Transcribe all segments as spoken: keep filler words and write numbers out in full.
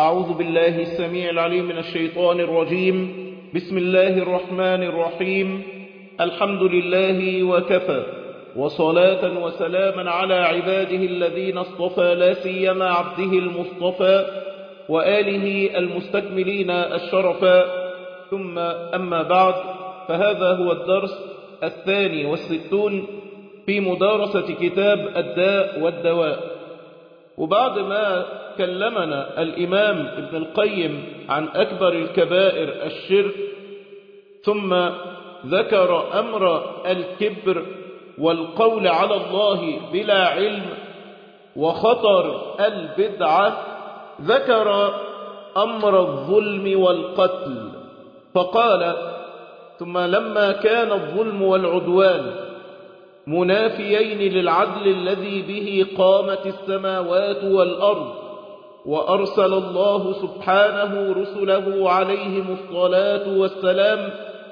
أعوذ بالله السميع العليم من الشيطان الرجيم. بسم الله الرحمن الرحيم. الحمد لله وكفى، وصلاة وسلاما على عباده الذين اصطفى، لا سيما عبده المصطفى وآله المستكملين الشرفا، ثم أما بعد، فهذا هو الدرس الثاني والستون في مدارسة كتاب الداء والدواء. وبعد ما كلمنا الإمام ابن القيم عن أكبر الكبائر الشرك، ثم ذكر أمر الكبر والقول على الله بلا علم وخطر البدعة، ذكر أمر الظلم والقتل فقال: ثم لما كان الظلم والعدوان منافيين للعدل الذي به قامت السماوات والأرض، وأرسل الله سبحانه رسله عليهم الصلاة والسلام،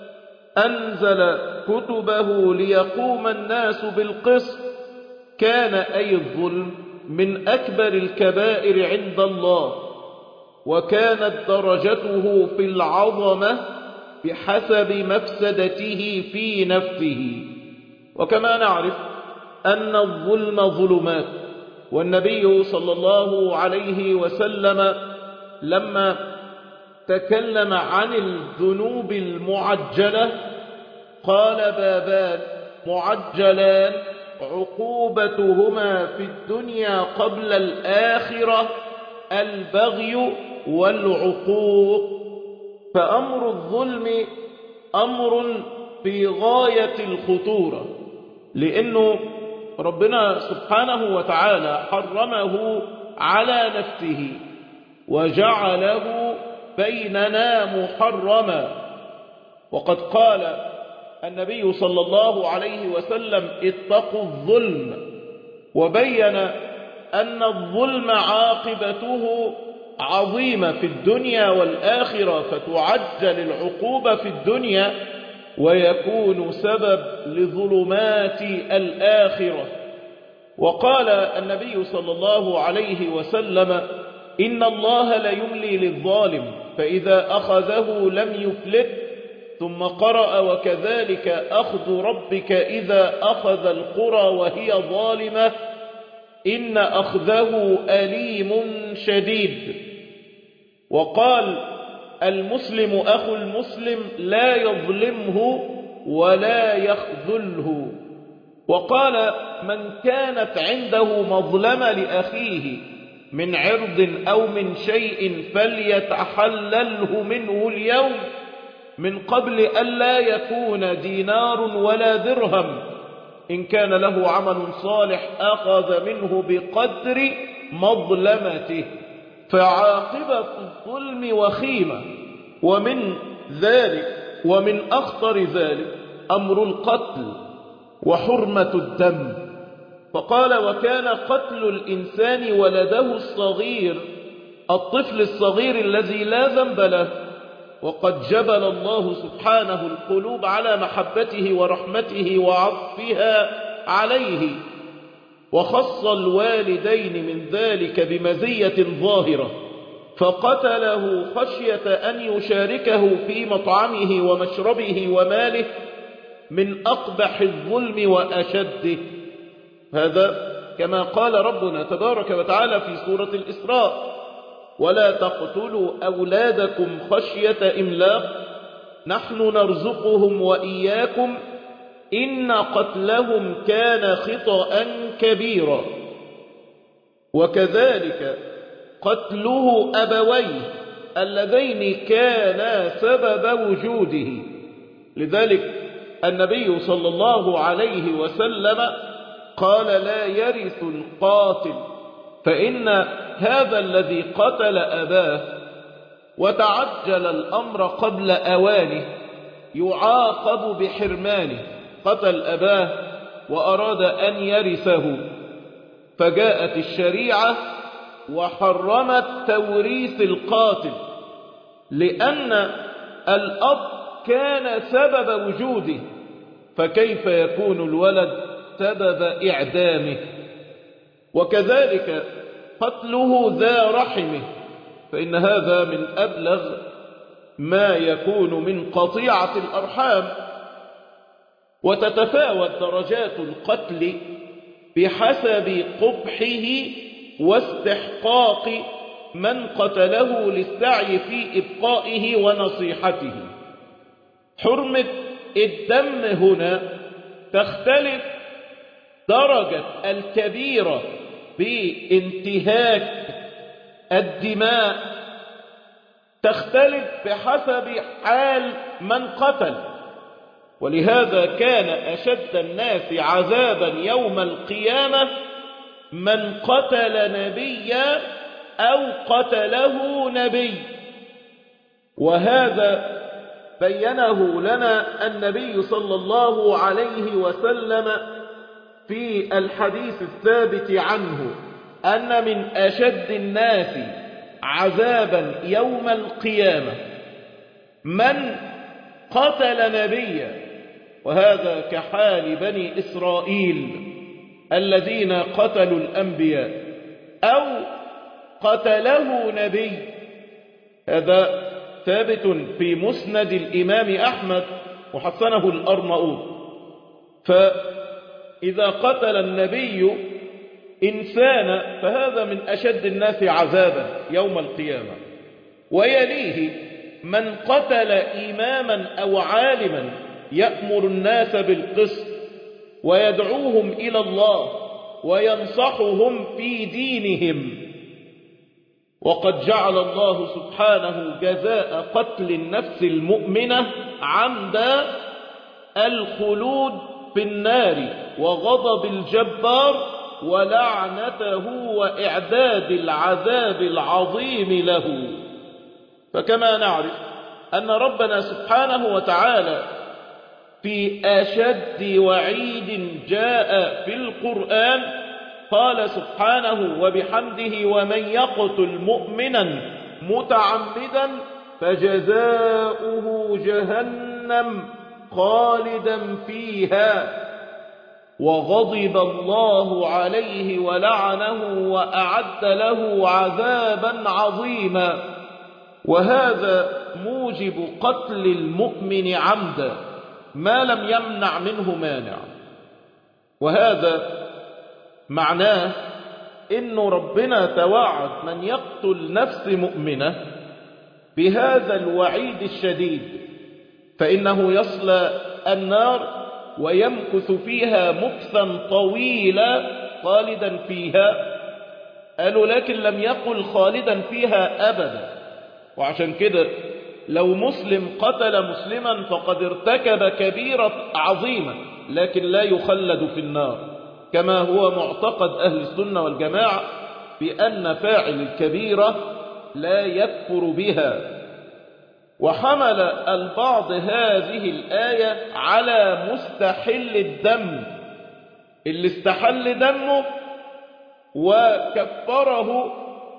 أنزل كتبه ليقوم الناس بالقسط، كان أي الظلم من أكبر الكبائر عند الله، وكانت درجته في العظمة بحسب مفسدته في نفسه. وكما نعرف أن الظلم ظلمات، والنبي صلى الله عليه وسلم لما تكلم عن الذنوب المعجلة قال: بابان معجلان عقوبتهما في الدنيا قبل الآخرة البغي والعقوق. فأمر الظلم أمر في غاية الخطورة، لأنه ربنا سبحانه وتعالى حرمه على نفسه وجعله بيننا محرما. وقد قال النبي صلى الله عليه وسلم: اتقوا الظلم، وبين أن الظلم عاقبته عظيمة في الدنيا والآخرة، فتعجل العقوبة في الدنيا ويكون سبب لظلمات الآخرة. وقال النبي صلى الله عليه وسلم: إن الله ليملي للظالم فإذا أخذه لم يفلت. ثم قرأ: وكذلك أخذ ربك إذا أخذ القرى وهي ظالمة إن أخذه أليم شديد. وقال: المسلم أخو المسلم لا يظلمه ولا يخذله. وقال: من كانت عنده مظلمة لأخيه من عرض أو من شيء فليتحلله منه اليوم من قبل ألا يكون دينار ولا درهم. إن كان له عمل صالح أخذ منه بقدر مظلمته. فعاقبة الظلم وخيمة، ومن ذلك ومن أخطر ذلك أمر القتل وحرمة الدم. فقال: وكان قتل الإنسان ولده الصغير، الطفل الصغير الذي لا ذنب له، وقد جبل الله سبحانه القلوب على محبته ورحمته وعطفها عليه، وخص الوالدين من ذلك بمزية ظاهرة، فقتله خشية أن يشاركه في مطعمه ومشربه وماله، من أقبح الظلم وأشده. هذا كما قال ربنا تبارك وتعالى في سورة الإسراء: ولا تقتلوا أولادكم خشية إملاق نحن نرزقهم وإياكم إن قتلهم كان خطأ كبيرا. وكذلك قتله أبويه اللذين كانا سبب وجوده. لذلك النبي صلى الله عليه وسلم قال: لا يرث القاتل، فإن هذا الذي قتل أباه وتعجل الأمر قبل أوانه يعاقب بحرمانه. قتل أباه وأراد أن يرثه، فجاءت الشريعة وحرمت توريث القاتل، لأن الأب كان سبب وجوده، فكيف يكون الولد سبب إعدامه؟ وكذلك قتله ذا رحمه، فإن هذا من أبلغ ما يكون من قطيعة الأرحام. وتتفاوت درجات القتل بحسب قبحه واستحقاق من قتله للسعي في إبقائه ونصيحته. حرمة الدم هنا تختلف درجة الكبيرة بانتهاك الدماء، تختلف بحسب حال من قتل. ولهذا كان أشد الناس عذابا يوم القيامة من قتل نبيا أو قتله نبي. وهذا بينه لنا النبي صلى الله عليه وسلم في الحديث الثابت عنه أن من أشد الناس عذابا يوم القيامة من قتل نبيا، وهذا كحال بني إسرائيل الذين قتلوا الأنبياء، أو قتله نبي. هذا ثابت في مسند الإمام أحمد وحسنه الأرناؤوط. فإذا قتل النبي إنسانا فهذا من أشد الناس عذابا يوم القيامة. ويليه من قتل إماما أو عالما يأمر الناس بالقسط ويدعوهم إلى الله وينصحهم في دينهم. وقد جعل الله سبحانه جزاء قتل النفس المؤمنة عمدا الخلود في النار وغضب الجبار ولعنته وإعداد العذاب العظيم له. فكما نعرف أن ربنا سبحانه وتعالى في أشد وعيد جاء في القرآن قال سبحانه وبحمده ومن يقتل مؤمنا متعمدا فجزاؤه جهنم خالدا فيها وغضب الله عليه ولعنه وأعد له عذابا عظيما. وهذا موجب قتل المؤمن عمدا ما لم يمنع منه مانع. وهذا معناه إن ربنا توعد من يقتل نفس مؤمنة بهذا الوعيد الشديد، فإنه يصلى النار ويمكث فيها مكثا طويلا خالدا فيها. قالوا لكن لم يقل خالدا فيها أبدا. وعشان كده لو مسلم قتل مسلما فقد ارتكب كبيرة عظيمة لكن لا يخلد في النار، كما هو معتقد أهل السنة والجماعة بأن فاعل الكبيرة لا يكفر بها. وحمل البعض هذه الآية على مستحل الدم اللي استحل دمه وكفره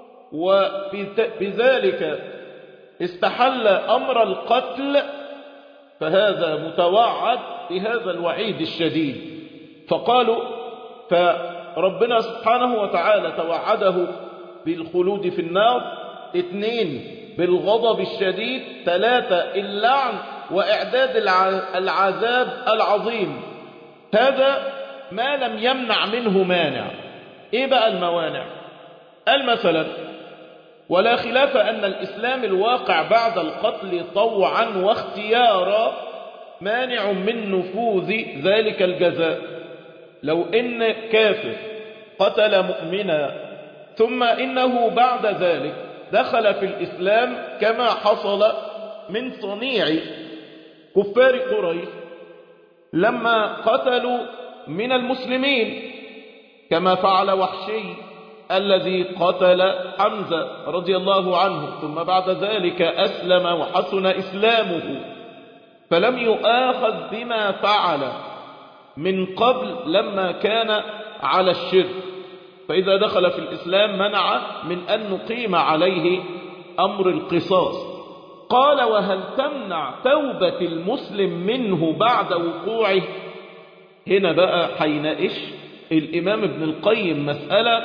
وبذلك استحل أمر القتل، فهذا متوعد بهذا الوعيد الشديد. فقالوا فربنا سبحانه وتعالى توعده بالخلود في النار، اثنين بالغضب الشديد، ثلاثة اللعن وإعداد العذاب العظيم. هذا ما لم يمنع منه مانع. إيه بقى الموانع؟ قال مثلا ولا خلاف أن الإسلام الواقع بعد القتل طوعا واختيارا مانع من نفوذ ذلك الجزاء. لو إن كافر قتل مؤمنا ثم إنه بعد ذلك دخل في الإسلام كما حصل من صنيع كفار قريش لما قتلوا من المسلمين، كما فعل وحشي الذي قتل حمزة رضي الله عنه ثم بعد ذلك أسلم وحسن إسلامه، فلم يؤاخذ بما فعل من قبل لما كان على الشرك، فإذا دخل في الإسلام منع من أن نقيم عليه أمر القصاص. قال وهل تمنع توبة المسلم منه بعد وقوعه؟ هنا بقى حينئش الإمام ابن القيم مسألة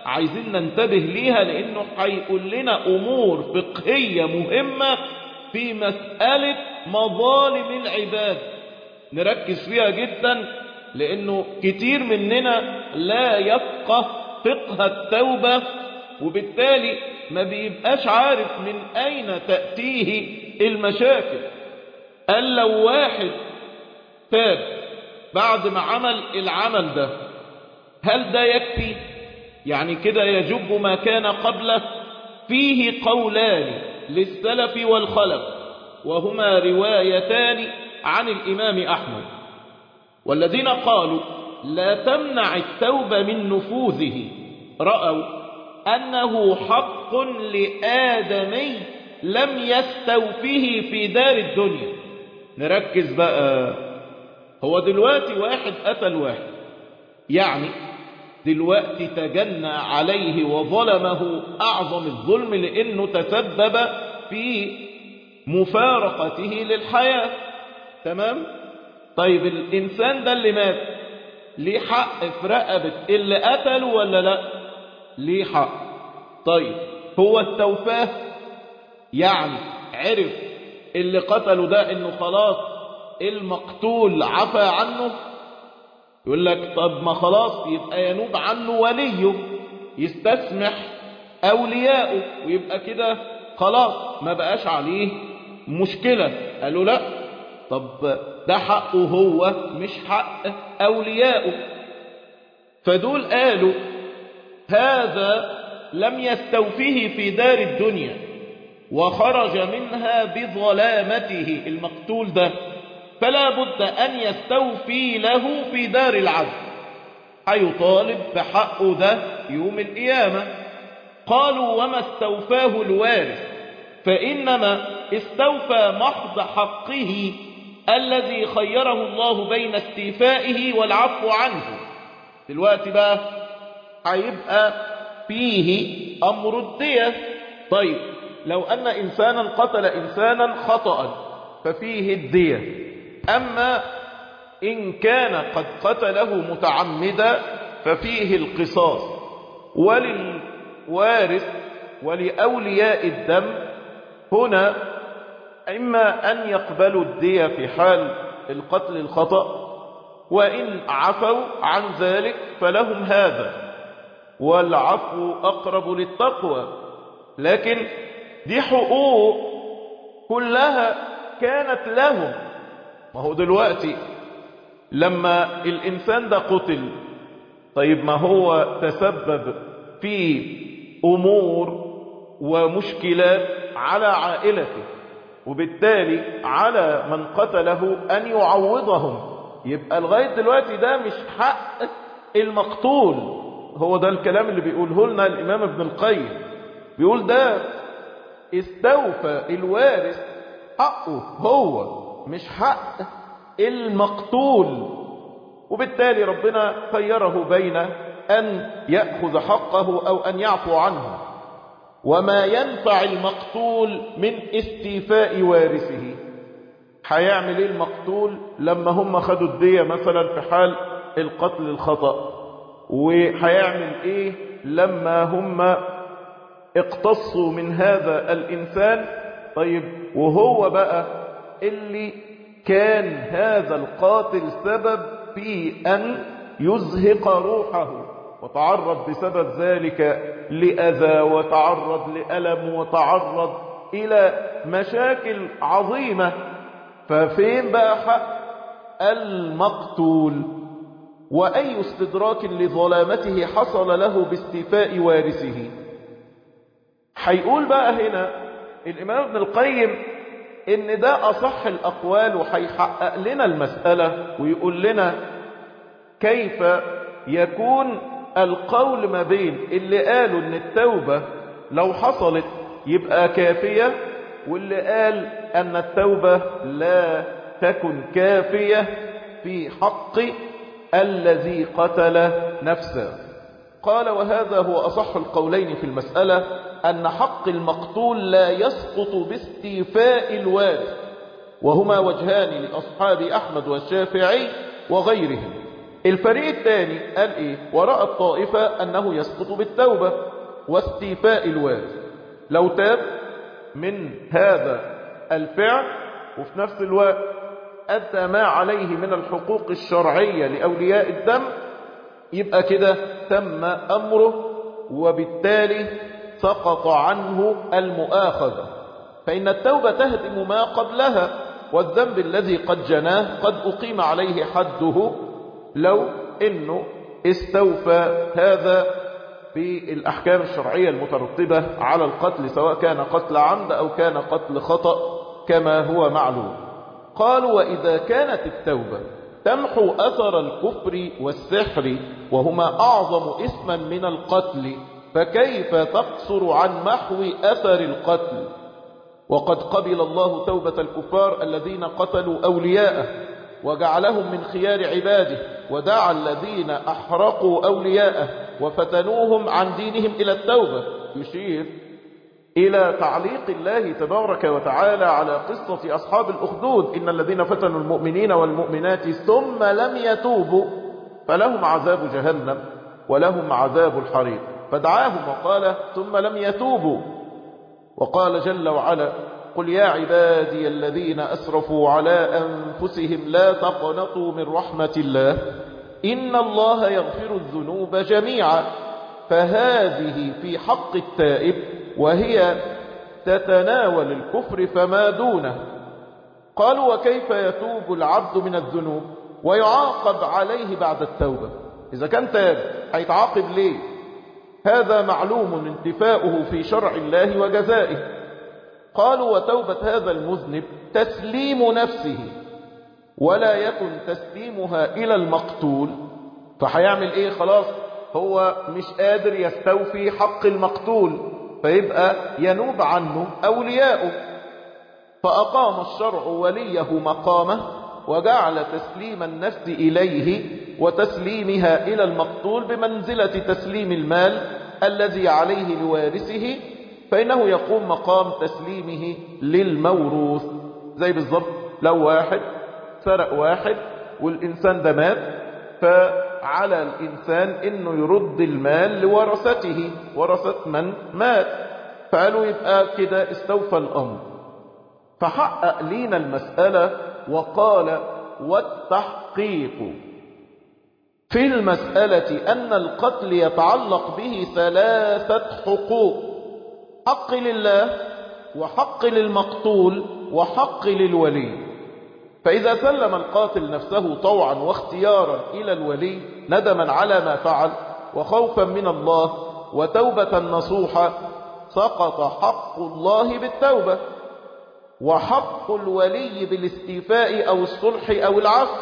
عايزين ننتبه ليها، لأنه هيقول لنا أمور فقهية مهمة في مسألة مظالم العباد نركز فيها جدا، لأنه كتير مننا لا يفقه فقه التوبة، وبالتالي ما بيبقاش عارف من أين تأتيه المشاكل. قال لو واحد تاب بعد ما عمل العمل ده، هل ده يكفي؟ يعني كده يجب ما كان قبله؟ فيه قولان للسلف والخلف، وهما روايتان عن الإمام أحمد. والذين قالوا لا تمنع التوبة من نفوذه رأوا أنه حق لآدمي لم يستوفه في دار الدنيا. نركز بقى، هو دلوقتي واحد قتل واحد، يعني دلوقتي تجنى عليه وظلمه أعظم الظلم لأنه تسبب في مفارقته للحياة. تمام؟ طيب الإنسان ده اللي مات ليه حق في رقبة اللي قتله ولا لا؟ ليه حق. طيب هو التوفاه، يعني عرف اللي قتله ده انه خلاص المقتول عفى عنه؟ يقول لك طب ما خلاص يبقى ينوب عنه وليه، يستسمح أولياءه، ويبقى كده خلاص ما بقاش عليه مشكلة. قالوا لا، طب ده حقه هو مش حق أوليائه. فدول قالوا هذا لم يستوفيه في دار الدنيا وخرج منها بظلامته المقتول ده، فلا بد أن يستوفي له في دار العدل، هيطالب بحقه ده يوم القيامة. قالوا وما استوفاه الوارث فإنما استوفى محض حقه الذي خيره الله بين استيفائه والعفو عنه. دلوقتي بقى هيبقى فيه أمر الدية. طيب لو أن إنسانا قتل إنسانا خطأ ففيه الدية، أما إن كان قد قتله متعمدا ففيه القصاص. وللوارث ولأولياء الدم هنا إما أن يقبلوا الدية في حال القتل الخطأ، وإن عفوا عن ذلك فلهم هذا، والعفو أقرب للتقوى. لكن دي حقوق كلها كانت لهم. ما هو دلوقتي لما الإنسان ده قتل، طيب ما هو تسبب في أمور ومشكلات على عائلته، وبالتالي على من قتله أن يعوضهم. يبقى لغاية دلوقتي ده مش حق المقتول. هو ده الكلام اللي بيقوله لنا الإمام ابن القيم، بيقول ده استوفى الوارث حقه هو مش حق المقتول، وبالتالي ربنا خيره بين أن يأخذ حقه أو أن يعفو عنه. وما ينفع المقتول من استيفاء وارثه، هيعمل ايه المقتول لما هم خدوا الدية مثلا في حال القتل الخطأ؟ وهيعمل ايه لما هم اقتصوا من هذا الإنسان؟ طيب وهو بقى اللي كان هذا القاتل سبب في أن يزهق روحه، وتعرض بسبب ذلك لأذى، وتعرض لألم، وتعرض إلى مشاكل عظيمة. ففين بقى حق المقتول؟ وأي استدراك لظلامته حصل له باستيفاء وارثه؟ هيقول بقى هنا الإمام ابن القيم إن ده أصح الأقوال، وهيحقق لنا المسألة ويقول لنا كيف يكون القول ما بين اللي قالوا ان التوبة لو حصلت يبقى كافية، واللي قال ان التوبة لا تكن كافية في حق الذي قتل نفسه. قال وهذا هو أصح القولين في المسألة، أن حق المقتول لا يسقط باستيفاء الوارث، وهما وجهان لأصحاب أحمد والشافعي وغيرهم. الفريق الثاني قال إيه؟ ورأى الطائفة أنه يسقط بالتوبة واستيفاء الوارث لو تاب من هذا الفعل وفي نفس الوقت أدى ما عليه من الحقوق الشرعية لأولياء الدم، يبقى كده تم أمره وبالتالي سقط عنه المؤاخذة. فإن التوبة تهدم ما قبلها، والذنب الذي قد جناه قد أقيم عليه حده لو إنه استوفى هذا بالأحكام الشرعية المترتبة على القتل، سواء كان قتل عمد أو كان قتل خطأ كما هو معلوم. قالوا وإذا كانت التوبة تمحو أثر الكفر والسحر وهما أعظم إثما من القتل، فكيف تقصر عن محو أثر القتل؟ وقد قبل الله توبة الكفار الذين قتلوا أولياءه وجعلهم من خيار عباده، ودعا الذين أحرقوا أولياءه وفتنوهم عن دينهم إلى التوبة. يشير إلى تعليق الله تبارك وتعالى على قصة أصحاب الأخدود: إن الذين فتنوا المؤمنين والمؤمنات ثم لم يتوبوا فلهم عذاب جهنم ولهم عذاب الحريق. فدعاهم وقال ثم لم يتوبوا، وقال جل وعلا: قل يا عبادي الذين أسرفوا على أنفسهم لا تقنطوا من رحمة الله إن الله يغفر الذنوب جميعا. فهذه في حق التائب وهي تتناول الكفر فما دونه. قالوا وكيف يتوب العبد من الذنوب ويعاقب عليه بعد التوبة؟ إذا كان تاب هيتعاقب ليه؟ هذا معلوم انتفاؤه في شرع الله وجزائه. قالوا وتوبة هذا المذنب تسليم نفسه ولا يكن تسليمها إلى المقتول، فهيعمل إيه؟ خلاص هو مش قادر يستوفي حق المقتول، فيبقى ينوب عنه أولياؤه. فأقام الشرع وليه مقامه وجعل تسليم النفس إليه وتسليمها إلى المقتول بمنزلة تسليم المال الذي عليه لوارثه، فإنه يقوم مقام تسليمه للموروث. زي بالضبط لو واحد سرق واحد والإنسان ده مات، فعلى الإنسان إنه يرد المال لورثته، ورثة من مات، فقالوا يبقى كده استوفى الأمر. فحقق لينا المسألة وقال والتحقيق في المسألة أن القتل يتعلق به ثلاثة حقوق: حق لله وحق للمقتول وحق للولي. فإذا سلم القاتل نفسه طوعا واختيارا إلى الولي ندما على ما فعل وخوفا من الله وتوبة نصوحة سقط حق الله بالتوبة، وحق الولي بالاستيفاء أو الصلح أو العفو،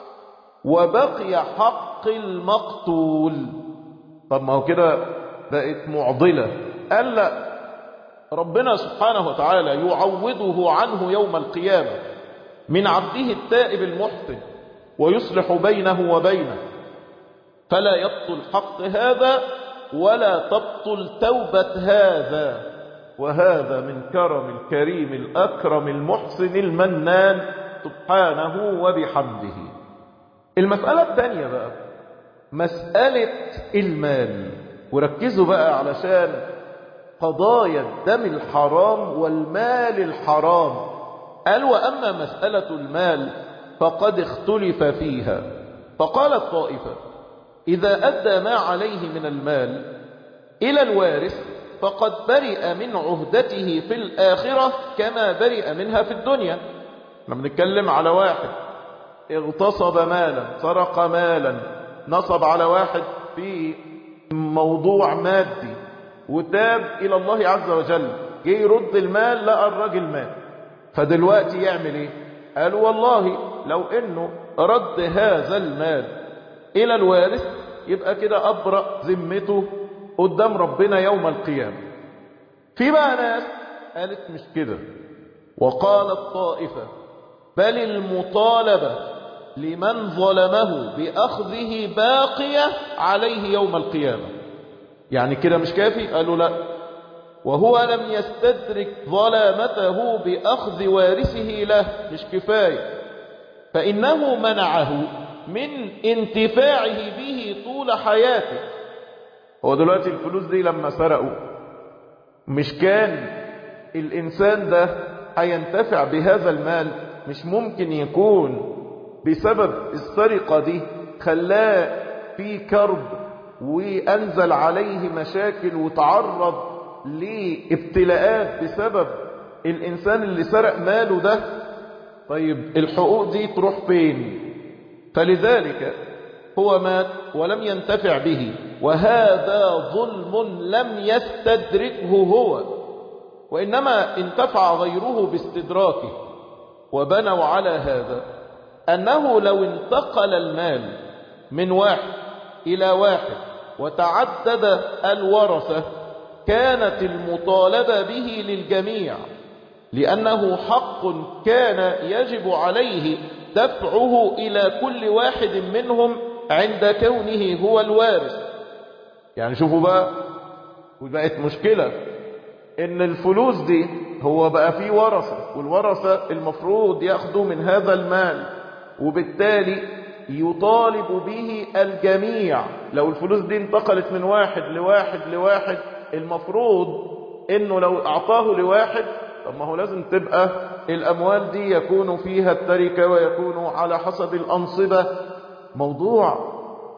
وبقي حق المقتول. طب ما هو كده بقت معضلة. قال لا، ربنا سبحانه وتعالى يعوضه عنه يوم القيامة من عبده التائب المحسن ويصلح بينه وبينه، فلا يبطل حق هذا ولا تبطل توبة هذا. وهذا من كرم الكريم الأكرم المحسن المنان سبحانه وبحمده. المسألة الثانية بقى مسألة المال، وركزوا بقى علشان قضايا الدم الحرام والمال الحرام. قال وأما مسألة المال فقد اختلف فيها، فقال الطائفة إذا أدى ما عليه من المال إلى الوارث فقد برئ من عهدته في الآخرة كما برئ منها في الدنيا. لما نتكلم على واحد اغتصب مالا، سرق مالا، نصب على واحد في موضوع مادي وتاب إلى الله عز وجل، جه يرد المال لقى الراجل مات، فدلوقتي يعمل ايه؟ قالوا والله لو انه رد هذا المال الى الوارث يبقى كده ابرأ ذمته قدام ربنا يوم القيامة. في بقى ناس قالت مش كده، وقالت طائفة بل المطالبة لمن ظلمه بأخذه باقية عليه يوم القيامة. يعني كده مش كافي؟ قالوا لا، وهو لم يستدرك ظلامته بأخذ وارثه له، مش كفاية، فإنه منعه من انتفاعه به طول حياته. هو دلوقتي الفلوس دي لما سرقوا، مش كان الإنسان ده هينتفع بهذا المال؟ مش ممكن يكون بسبب السرقة دي خلاه في كرب وأنزل عليه مشاكل وتعرض لابتلاءات بسبب الإنسان اللي سرق ماله ده؟ طيب الحقوق دي تروح فين؟ فلذلك هو مات ولم ينتفع به، وهذا ظلم لم يستدركه هو، وإنما انتفع غيره باستدراكه. وبنوا على هذا أنه لو انتقل المال من واحد إلى واحد وتعدد الورثة كانت المطالبة به للجميع، لأنه حق كان يجب عليه دفعه إلى كل واحد منهم عند كونه هو الوارث. يعني شوفوا بقى، وبقت مشكلة إن الفلوس دي هو بقى فيه ورثة، والورثة المفروض يأخذوا من هذا المال، وبالتالي يطالب به الجميع. لو الفلوس دي انتقلت من واحد لواحد لواحد، المفروض إنه لو أعطاه لواحد، طب ما هو لازم تبقى الأموال دي يكون فيها التركة ويكون على حسب الأنصبة. موضوع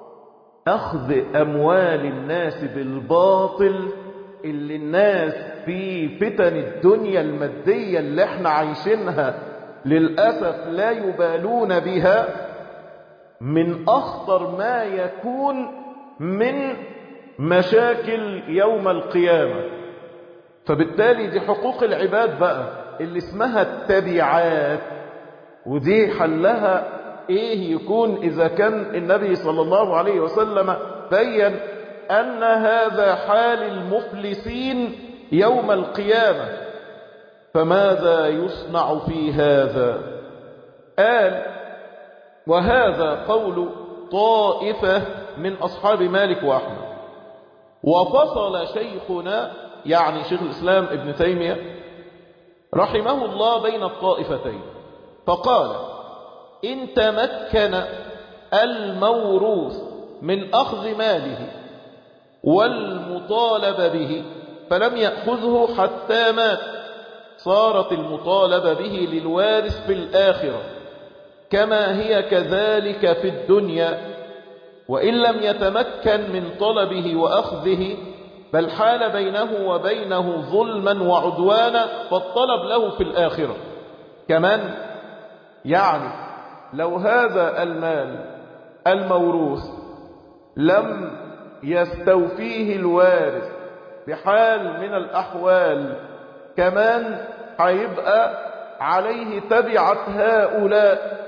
أخذ أموال الناس بالباطل اللي الناس في فتن الدنيا المادية اللي احنا عايشينها للأسف لا يبالون بها، من أخطر ما يكون من مشاكل يوم القيامة. فبالتالي دي حقوق العباد بقى اللي اسمها التبعات، ودي حلها ايه يكون اذا كان النبي صلى الله عليه وسلم بين ان هذا حال المفلسين يوم القيامة؟ فماذا يصنع في هذا؟ قال: وهذا قول طائفة من أصحاب مالك وأحمد. وفصل شيخنا، يعني شيخ الإسلام ابن تيمية رحمه الله، بين الطائفتين فقال: إن تمكن الموروث من أخذ ماله والمطالب به فلم يأخذه حتى مات، صارت المطالبة به للوارث في الآخرة كما هي كذلك في الدنيا، وإن لم يتمكن من طلبه وأخذه بل حال بينه وبينه ظلما وعدوانا فالطلب له في الآخرة. كمان يعني لو هذا المال الموروث لم يستوفيه الوارث بحال من الأحوال، كمان هيبقى عليه تبعة هؤلاء.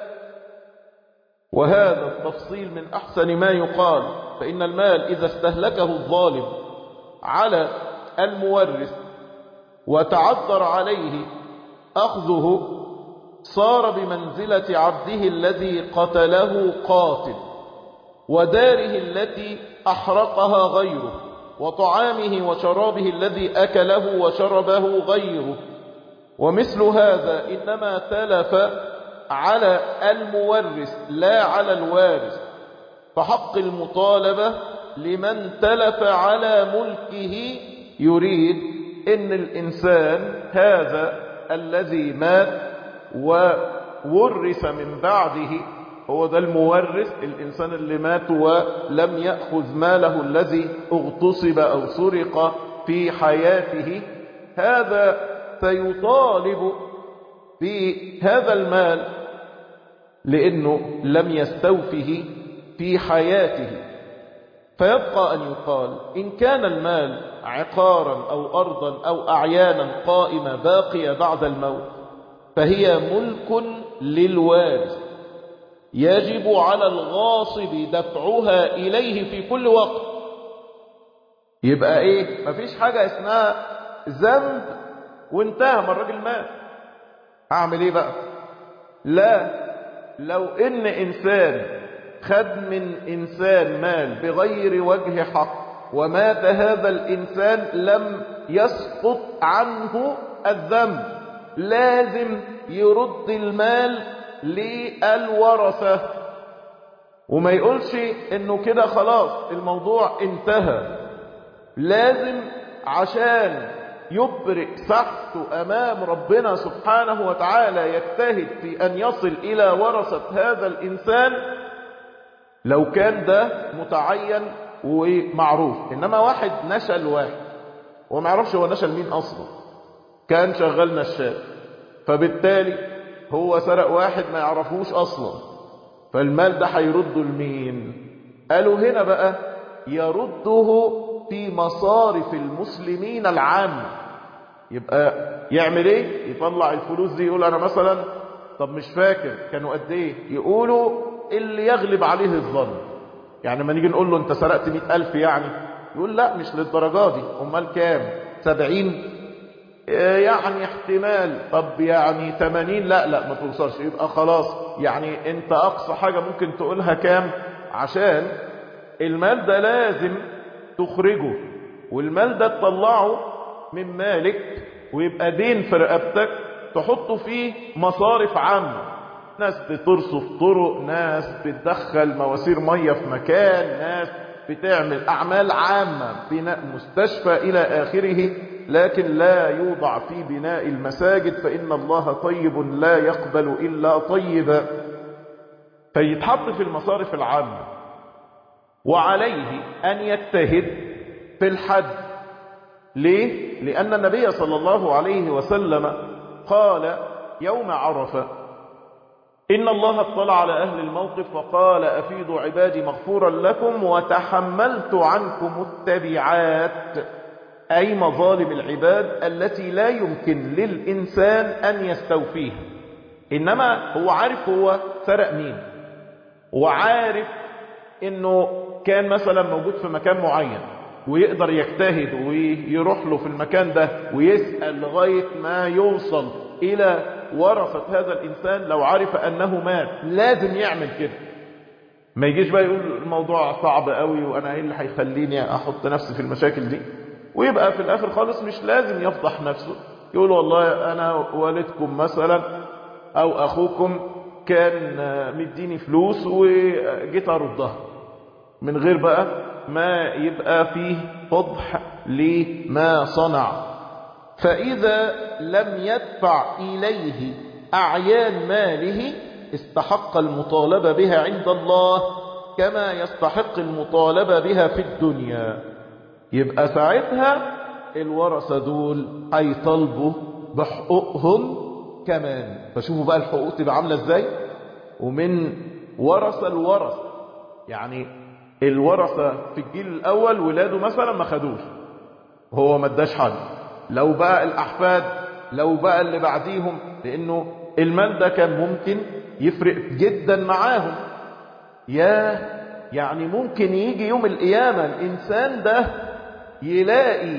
وهذا التفصيل من أحسن ما يقال، فإن المال إذا استهلكه الظالم على المورث وتعذر عليه أخذه صار بمنزلة عبده الذي قتله قاتل، وداره التي أحرقها غيره، وطعامه وشرابه الذي أكله وشربه غيره. ومثل هذا إنما تلف على المورث لا على الوارث، فحق المطالبة لمن تلف على ملكه. يريد إن الإنسان هذا الذي مات وورث من بعده، هو ده المورث، الإنسان اللي مات ولم يأخذ ماله الذي اغتصب أو سرق في حياته، هذا سيطالب بهذا المال لأنه لم يستوفه في حياته. فيبقى أن يقال: إن كان المال عقارا أو أرضا أو أعيانا قائمة باقية بعد الموت فهي ملك للوارث، يجب على الغاصب دفعها إليه في كل وقت. يبقى إيه؟ مفيش حاجة اسمها ذنب وانتهى من الراجل مات، هعمل إيه بقى؟ لا، لو إن إنسان خد من إنسان مال بغير وجه حق ومات هذا الإنسان لم يسقط عنه الذنب، لازم يرد المال للورثة. وما يقولش انه كده خلاص الموضوع انتهى. لازم عشان يبرئ سحته امام ربنا سبحانه وتعالى يجتهد في ان يصل الى ورثة هذا الانسان لو كان ده متعين ومعروف. انما واحد نشل واحد وما يعرفش هو نشل مين اصلا، كان شغال نشال، فبالتالي هو سرق واحد ما يعرفوش اصلا، فالمال ده هيرده لمين؟ قالوا هنا بقى يرده في مصارف المسلمين العامة. يبقى يعمل ايه؟ يطلع الفلوس دي يقول انا مثلا، طب مش فاكر كانوا قد ايه، يقولوا اللي يغلب عليه الظن. يعني ما نيجي نقول له انت سرقت مئة الف يعني، يقول لا مش للدرجة دي، امال كام؟ سبعين؟ يعني احتمال، طب يعني ثمانين؟ لا لا ما توصلش. يبقى خلاص يعني انت اقصى حاجة ممكن تقولها كام؟ عشان المال ده لازم تخرجه، والمال ده تطلعه من مالك ويبقى دين في رقبتك تحطه فيه مصارف عامة. ناس بترصف طرق، ناس بتدخل مواسير مية في مكان، ناس بتعمل أعمال عامة، بناء مستشفى إلى آخره، لكن لا يوضع في بناء المساجد، فإن الله طيب لا يقبل إلا طيبا، فيتحط في المصارف العامة. وعليه أن يجتهد في الحج. ليه؟ لأن النبي صلى الله عليه وسلم قال يوم عرفة إن الله اطلع على أهل الموقف وقال أفيضوا عبادي مغفورا لكم وتحملت عنكم التبعات، أي مظالم العباد التي لا يمكن للإنسان أن يستوفيها. إنما هو عارف هو سرق مين، وعارف إنه كان مثلا موجود في مكان معين ويقدر يجتهد ويروح له في المكان ده ويسأل لغاية ما يوصل إلى ورثة هذا الإنسان. لو عرف أنه مات لازم يعمل كده، ما يجيش بقى يقول الموضوع صعب قوي وأنا إيه اللي هيخليني أحط نفسي في المشاكل دي، ويبقى في الآخر خالص مش لازم يفضح نفسه، يقول والله أنا والدكم مثلا أو أخوكم كان مديني فلوس وجيت أردها، من غير بقى ما يبقى فيه فضح لما صنع. فإذا لم يدفع إليه أعيان ماله استحق المطالبة بها عند الله كما يستحق المطالبة بها في الدنيا. يبقى ساعتها الورثة دول هيطالبوا بحقوقهم كمان. فشوفوا بقى الحقوق تبقى عاملة ازاي، ومن ورثة الورث، يعني الورثة في الجيل الأول ولاده مثلا ما خدوش، هو ما اداش حد، لو بقى الأحفاد، لو بقى اللي بعديهم، لأنه المال ده كان ممكن يفرق جدا معاهم. يا يعني ممكن يجي يوم القيامة الإنسان ده يلاقي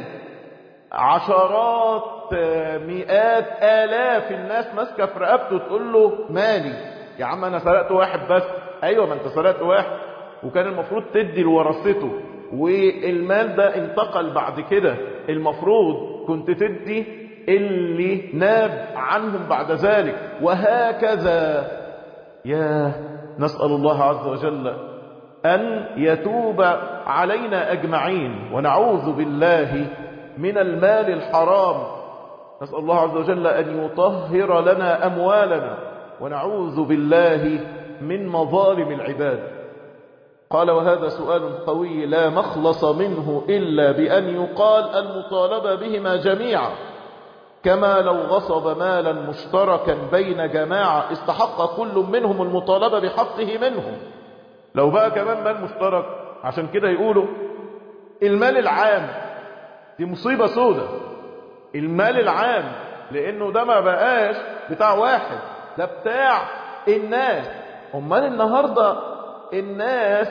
عشرات مئات آلاف الناس ماسكة في رقبته تقول له مالي يا عم، أنا سرقت واحد بس. أيوة ما أنت سرقت واحد، وكان المفروض تدي لورثته، والمال ده انتقل بعد كده، المفروض كنت تدي اللي ناب عنهم بعد ذلك، وهكذا. يا نسأل الله عز وجل أن يتوب علينا أجمعين ونعوذ بالله من المال الحرام. نسأل الله عز وجل أن يطهر لنا أموالنا ونعوذ بالله من مظالم العباد. قال وهذا سؤال قوي لا مخلص منه إلا بأن يقال المطالبة بهما جميعا، كما لو غصب مالا مشتركا بين جماعة استحق كل منهم المطالبة بحقه منهم. لو بقى كمان مال مشترك، عشان كده يقولوا المال العام دي مصيبة سودة، المال العام، لأنه ده ما بقاش بتاع واحد، ده بتاع الناس. أمال النهاردة الناس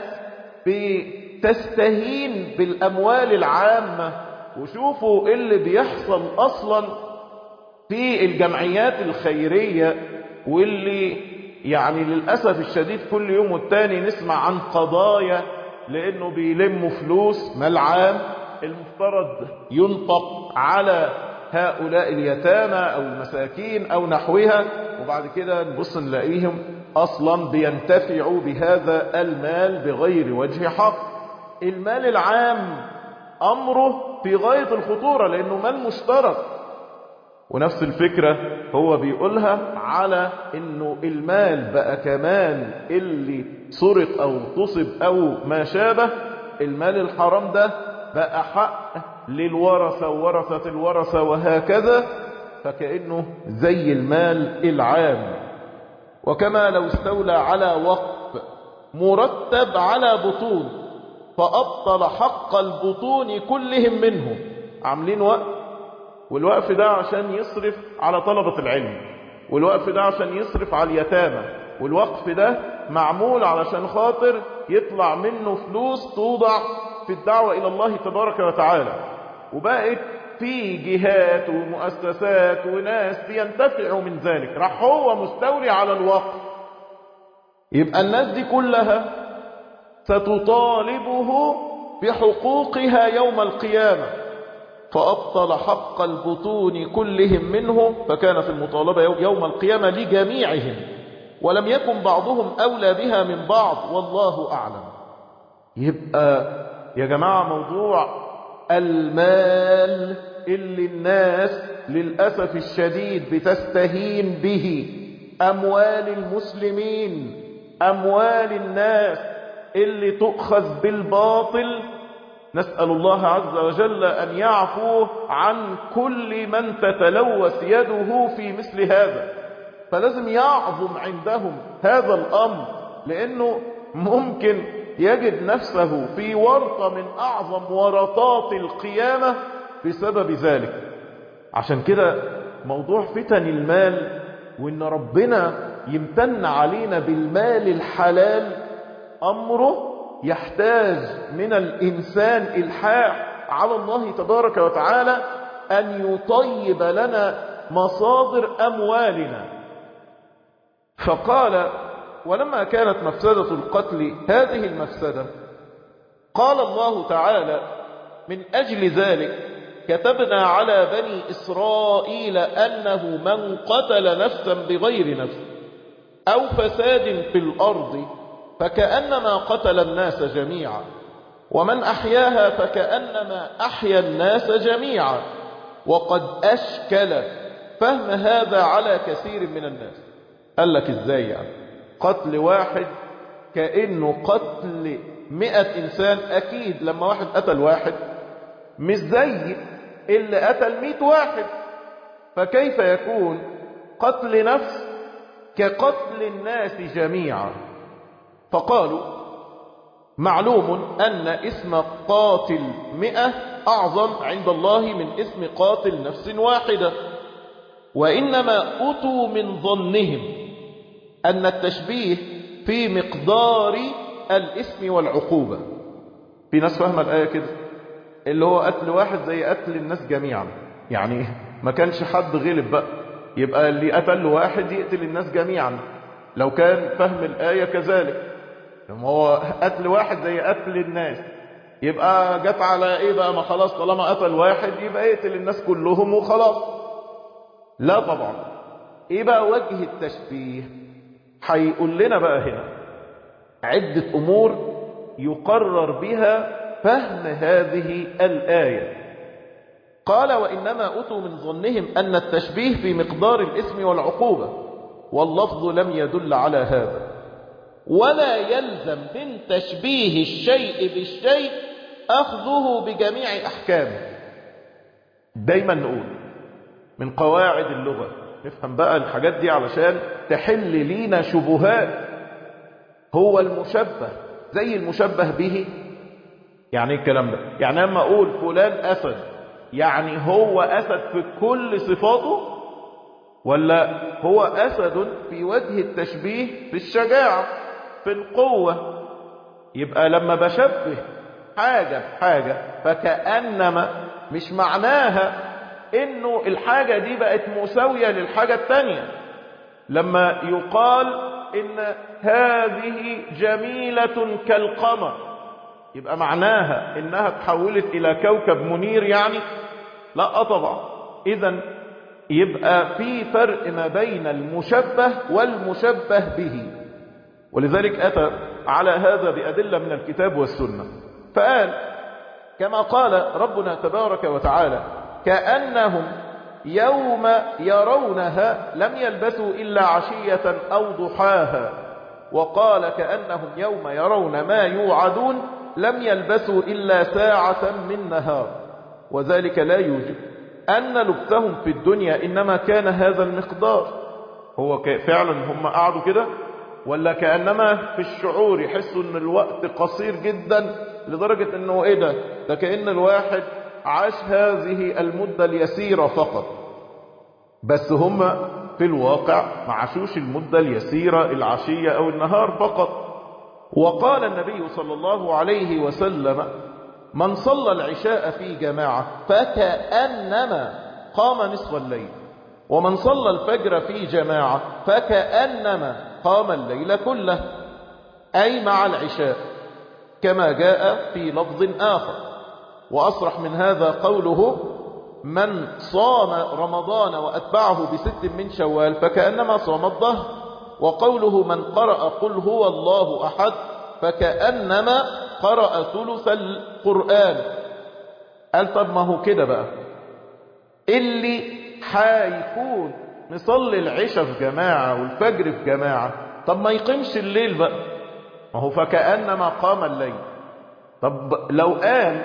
بتستهين بالأموال العامة، وشوفوا اللي بيحصل أصلا في الجمعيات الخيرية، واللي يعني للأسف الشديد كل يوم والتاني نسمع عن قضايا لأنه بيلموا فلوس مال عام المفترض ينطق على هؤلاء اليتامى أو المساكين أو نحوها، وبعد كده نبص نلاقيهم أصلا بينتفعوا بهذا المال بغير وجه حق. المال العام أمره في غاية الخطورة لأنه مال مشترك. ونفس الفكرة هو بيقولها على أنه المال بقى كمان اللي سرق أو تصب أو ما شابه، المال الحرام ده بقى حق للورثة وورثة الورثة وهكذا، فكأنه زي المال العام. وكما لو استولى على وقف مرتب على بطون فأبطل حق البطون كلهم منه. عاملين وقف، والوقف ده عشان يصرف على طلبة العلم، والوقف ده عشان يصرف على اليتامى، والوقف ده معمول علشان خاطر يطلع منه فلوس توضع في الدعوة إلى الله تبارك وتعالى. وبقت في جهات ومؤسسات وناس بينتفعوا من ذلك، راح هو مستولي على الوقف. يبقى الناس دي كلها ستطالبه بحقوقها يوم القيامة، فأبطل حق البطون كلهم منه، فكانت المطالبة يوم القيامة لجميعهم، ولم يكن بعضهم أولى بها من بعض والله أعلم. يبقى يا جماعة موضوع المال اللي الناس للأسف الشديد بتستهين به، أموال المسلمين، أموال الناس اللي تؤخذ بالباطل، نسأل الله عز وجل أن يعفو عن كل من تتلوث يده في مثل هذا. فلازم يعظم عندهم هذا الأمر، لأنه ممكن يجد نفسه في ورطة من أعظم ورطات القيامة بسبب ذلك. عشان كده موضوع فتن المال وإن ربنا يمتن علينا بالمال الحلال أمره يحتاج من الإنسان إلحاح على الله تبارك وتعالى أن يطيب لنا مصادر أموالنا. فقال: ولما كانت مفسدة القتل هذه المفسدة، قال الله تعالى: من أجل ذلك كتبنا على بني إسرائيل أنه من قتل نفسا بغير نفس أو فساد في الأرض فكأنما قتل الناس جميعا، ومن أحياها فكأنما أحيا الناس جميعا. وقد أشكل فهم هذا على كثير من الناس. قال لك إزاي يعني قتل واحد كأنه قتل مئة إنسان؟ أكيد لما واحد قتل واحد مش زي اللي قتل مئة واحد، فكيف يكون قتل نفس كقتل الناس جميعا؟ فقالوا: معلوم أن اسم قاتل مئة أعظم عند الله من اسم قاتل نفس واحدة، وإنما أتوا من ظنهم أن التشبيه في مقدار الاسم والعقوبة. في ناس فاهمة الآية كده، اللي هو قتل واحد زي قتل الناس جميعا، يعني ما كانش حد غلب بقى يبقى اللي قتل واحد يقتل الناس جميعا. لو كان فهم الآية كذلك، لما هو قتل واحد زي قتل الناس، يبقى جت على ايه بقى؟ ما خلاص طالما قتل واحد يبقى يقتل الناس كلهم وخلاص. لا طبعا. ايه بقى وجه التشبيه؟ هيقول لنا بقى هنا عدة امور يقرر بها فهم هذه الآية. قال: وإنما أتوا من ظنهم أن التشبيه في مقدار الاسم والعقوبة، واللفظ لم يدل على هذا، ولا يلزم من تشبيه الشيء بالشيء أخذه بجميع أحكامه. دايما نقول من قواعد اللغة، نفهم بقى الحاجات دي علشان تحل لينا شبهات. هو المشبه زي المشبه به. يعني ايه الكلام ده؟ يعني لما أقول فلان أسد، يعني هو أسد في كل صفاته، ولا هو أسد في وجه التشبيه في الشجاعة في القوة؟ يبقى لما بشبه حاجة بحاجة فكأنما مش معناها انه الحاجة دي بقت مساوية للحاجة التانية. لما يقال ان هذه جميلة كالقمر، يبقى معناها انها تحولت الى كوكب منير يعني؟ لا طبعا. اذا يبقى في فرق ما بين المشبه والمشبه به. ولذلك أتى على هذا بأدلة من الكتاب والسنة، فقال كما قال ربنا تبارك وتعالى: كأنهم يوم يرونها لم يلبثوا إلا عشية أو ضحاها. وقال: كأنهم يوم يرون ما يوعدون لم يلبثوا إلا ساعة من نهار. وذلك لا يوجب أن لبثهم في الدنيا إنما كان هذا المقدار. هو فعلا هم قعدوا كده، ولا كأنما في الشعور يحسوا أن الوقت قصير جدا لدرجة أنه إيه ده ده كأن الواحد عاش هذه المدة اليسيرة فقط، بس هم في الواقع ما عاشوش المدة اليسيرة العشية أو النهار فقط. وقال النبي صلى الله عليه وسلم: من صلى العشاء في جماعة فكأنما قام نصف الليل، ومن صلى الفجر في جماعة فكأنما قام الليل كله، أي مع العشاء، كما جاء في لفظ آخر. وأصرح من هذا قوله: من صام رمضان وأتبعه بست من شوال فكأنما صام الظهر. وقوله: من قرأ قل هو الله أحد فكأنما قرأ ثلث القرآن. قال: طب ما هو كده بقى اللي حيكون مصلي العشاء في جماعة والفجر في جماعة، طب ما يقيمش الليل بقى، ما هو فكأنما قام الليل. طب لو قام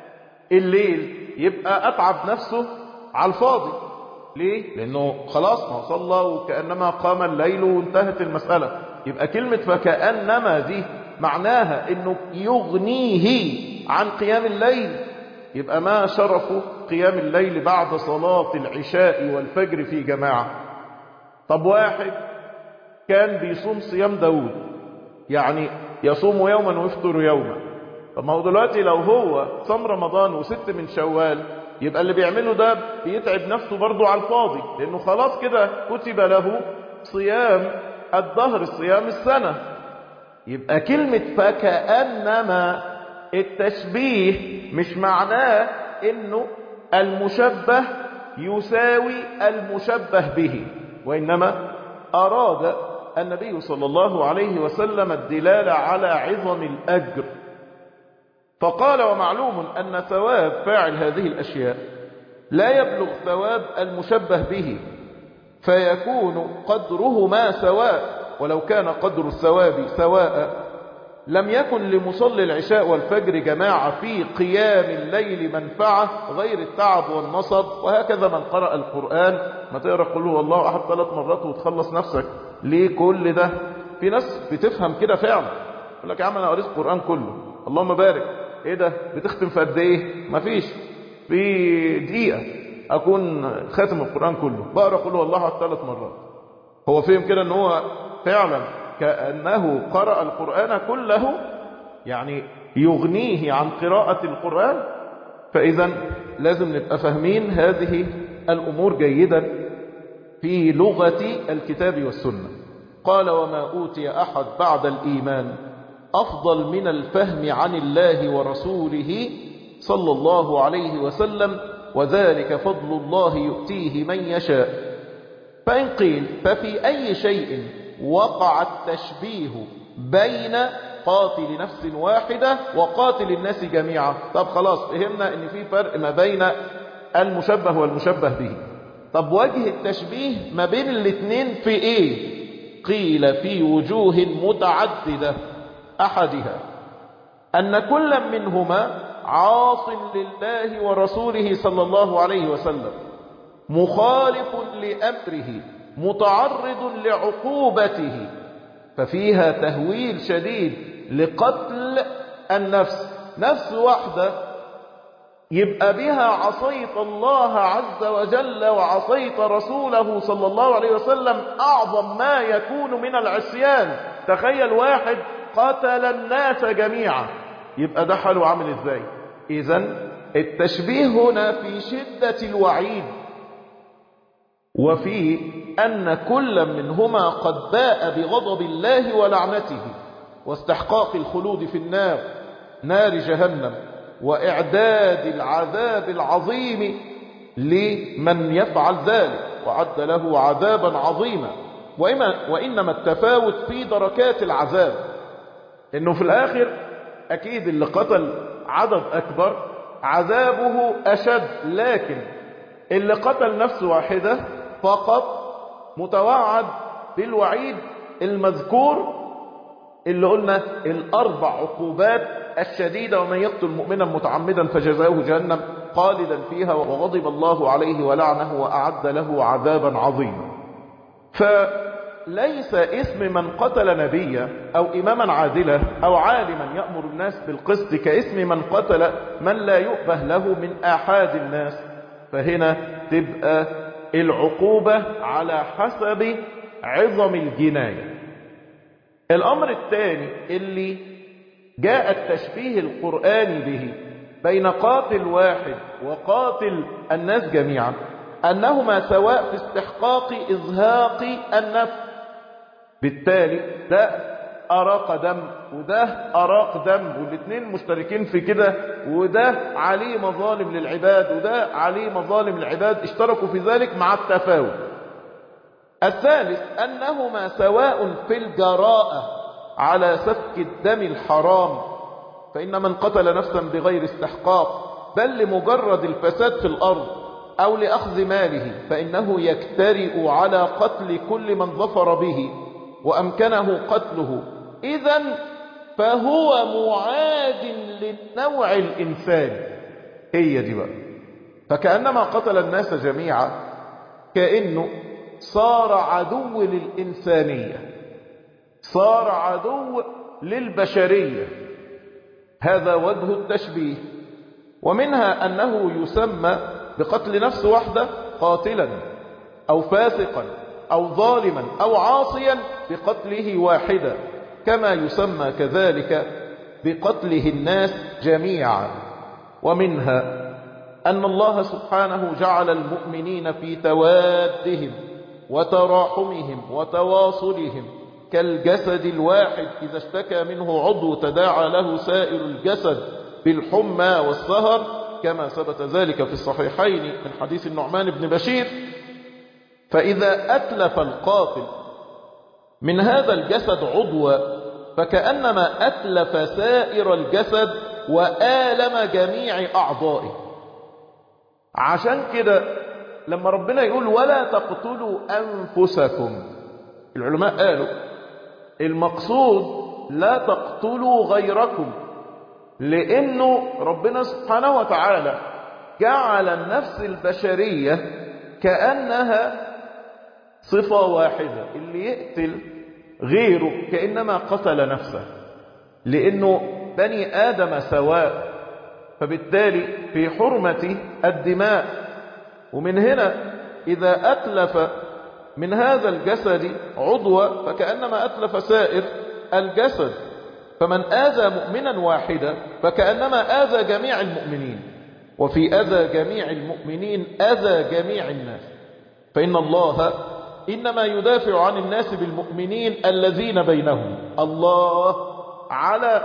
الليل يبقى أتعب نفسه على الفاضي. ليه؟ لأنه خلاص ما صلى وكأنما قام الليل وانتهت المسألة. يبقى كلمة فكأنما دي معناها أنه يغنيه عن قيام الليل. يبقى ما شرفه قيام الليل بعد صلاة العشاء والفجر في جماعة. طب واحد كان بيصوم صيام داود، يعني يصوم يوما ويفطر يوما. طب ما هو دلوقتي لو هو صام رمضان وست من شوال، يبقى اللي بيعمله ده بيتعب نفسه برضه على الفاضي، لأنه خلاص كده كتب له صيام الدهر، صيام السنة. يبقى كلمة فكأنما التشبيه مش معناه انه المشبه يساوي المشبه به، وإنما أراد النبي صلى الله عليه وسلم الدلالة على عظم الأجر. فقال: ومعلوم أن ثواب فاعل هذه الأشياء لا يبلغ ثواب المشبه به، فيكون قدرهما سواء. ولو كان قدر الثواب سواء لم يكن لمصلي العشاء والفجر جماعة في قيام الليل منفعة غير التعب والنصب. وهكذا من قرأ القرآن، ما تقرأ قل هو الله أحد ثلاث مرات وتخلص نفسك. ليه كل ده؟ في ناس بتفهم كده فعلا، يقول لك يا عم أنا قريت القرآن كله، اللهم بارك. إيه ده؟ بتختم في قد إيه؟ مفيش، في دقيقة أكون خاتم القرآن كله، بقرأ قل هو الله أحد ثلاث مرات. هو فهم كده أنه هو فعلا كأنه قرأ القرآن كله، يعني يغنيه عن قراءة القرآن. فإذا لازم نبقى فاهمين هذه الأمور جيدا في لغة الكتاب والسنة. قال: وما أوتي أحد بعد الإيمان أفضل من الفهم عن الله ورسوله صلى الله عليه وسلم، وذلك فضل الله يؤتيه من يشاء. فإن قيل: ففي أي شيء وقع التشبيه بين قاتل نفس واحدة وقاتل الناس جميعا؟ طب خلاص فهمنا ان في فرق ما بين المشبه والمشبه به. طب وجه التشبيه ما بين الاثنين في ايه؟ قيل: في وجوه متعددة. احدها ان كل منهما عاص لله ورسوله صلى الله عليه وسلم، مخالف لأمره، متعرض لعقوبته، ففيها تهويل شديد لقتل النفس. نفس واحدة يبقى بها عصيت الله عز وجل وعصيت رسوله صلى الله عليه وسلم أعظم ما يكون من العصيان. تخيل واحد قتل الناس جميعا، يبقى ده حاله عامل ازاي؟ إذن التشبيه هنا في شدة الوعيد، وفي أن كل منهما قد باء بغضب الله ولعنته واستحقاق الخلود في النار، نار جهنم، وإعداد العذاب العظيم لمن يفعل ذلك، وعد له عذابا عظيما. وإما وإنما التفاوت في دركات العذاب، إنه في الآخر أكيد اللي قتل عدد أكبر عذابه أشد، لكن اللي قتل نفس واحدة فقط متوعد بالوعيد المذكور اللي قلنا الأربع عقوبات الشديدة: ومن يقتل مؤمنا متعمدا فجزاؤه جهنم خالدا فيها وغضب الله عليه ولعنه وأعد له عذابا عظيما. فليس اسم من قتل نبيا أو إماما عادلا أو عالما يأمر الناس بالقسط كاسم من قتل من لا يؤبه له من آحاد الناس، فهنا تبقى العقوبة على حسب عظم الجناية. الأمر الثاني اللي جاء التشبيه القرآني به بين قاتل واحد وقاتل الناس جميعا أنهما سواء في استحقاق إزهاق النفس، بالتالي ده أراق دم وده أراق دم والاثنين مشتركين في كده، وده عليه مظالم للعباد وده عليه مظالم للعباد، اشتركوا في ذلك مع التفاوت. الثالث أنهما سواء في الجراءة على سفك الدم الحرام، فإن من قتل نفسا بغير استحقاق بل لمجرد الفساد في الأرض أو لأخذ ماله فإنه يكترئ على قتل كل من ظفر به وأمكنه قتله، إذن فهو معاد للنوع الإنساني. هي دي بقى، فكأنما قتل الناس جميعا كأنه صار عدو للإنسانية، صار عدو للبشرية. هذا وجه التشبيه. ومنها أنه يسمى بقتل نفس واحدة قاتلا أو فاسقا أو ظالما أو عاصيا بقتله واحدة، كما يسمى كذلك بقتله الناس جميعا. ومنها أن الله سبحانه جعل المؤمنين في توادهم وتراحمهم وتواصلهم كالجسد الواحد إذا اشتكى منه عضو تداعى له سائر الجسد بالحمى والسهر، كما ثبت ذلك في الصحيحين من حديث النعمان بن بشير. فإذا أتلف القاتل من هذا الجسد عضوا فكأنما أتلف سائر الجسد وآلم جميع أعضائه. عشان كده لما ربنا يقول ولا تقتلوا أنفسكم، العلماء قالوا المقصود لا تقتلوا غيركم، لأنه ربنا سبحانه وتعالى جعل النفس البشرية كأنها صفة واحدة، اللي يقتل غيره كأنما قتل نفسه، لأنه بني آدم سواء، فبالتالي في حرمة الدماء. ومن هنا إذا أتلف من هذا الجسد عضوا فكأنما أتلف سائر الجسد، فمن آذى مؤمنا واحدا فكأنما آذى جميع المؤمنين، وفي أذى جميع المؤمنين أذى جميع الناس، فإن الله إنما يدافع عن الناس بالمؤمنين الذين بينهم. الله على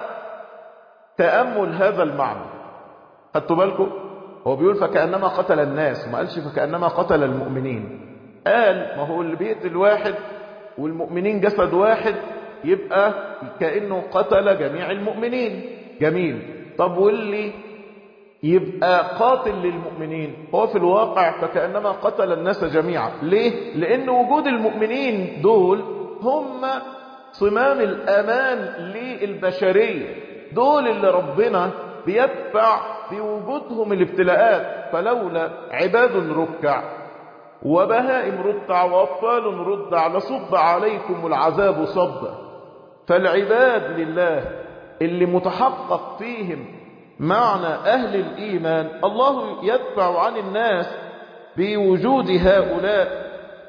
تأمل هذا المعنى، خدتوا بالكم؟ هو بيقول فكأنما قتل الناس، وما قالش فكأنما قتل المؤمنين. قال ما هو اللي بيقتل واحد والمؤمنين جسد واحد يبقى كأنه قتل جميع المؤمنين. جميل. طب واللي يبقى قاتل للمؤمنين هو في الواقع فكأنما قتل الناس جميعا. ليه؟ لأن وجود المؤمنين دول هم صمام الأمان للبشرية، دول اللي ربنا بيدفع بوجودهم الابتلاءات. فلولا عباد ركع وبهائم رتع وأطفال رضع لصب عليكم العذاب صبا. فالعباد لله اللي متحقق فيهم معنى أهل الإيمان الله يدفع عن الناس بوجود هؤلاء.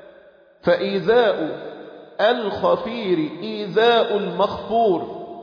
فإيذاء الخفير إيذاء المخفور،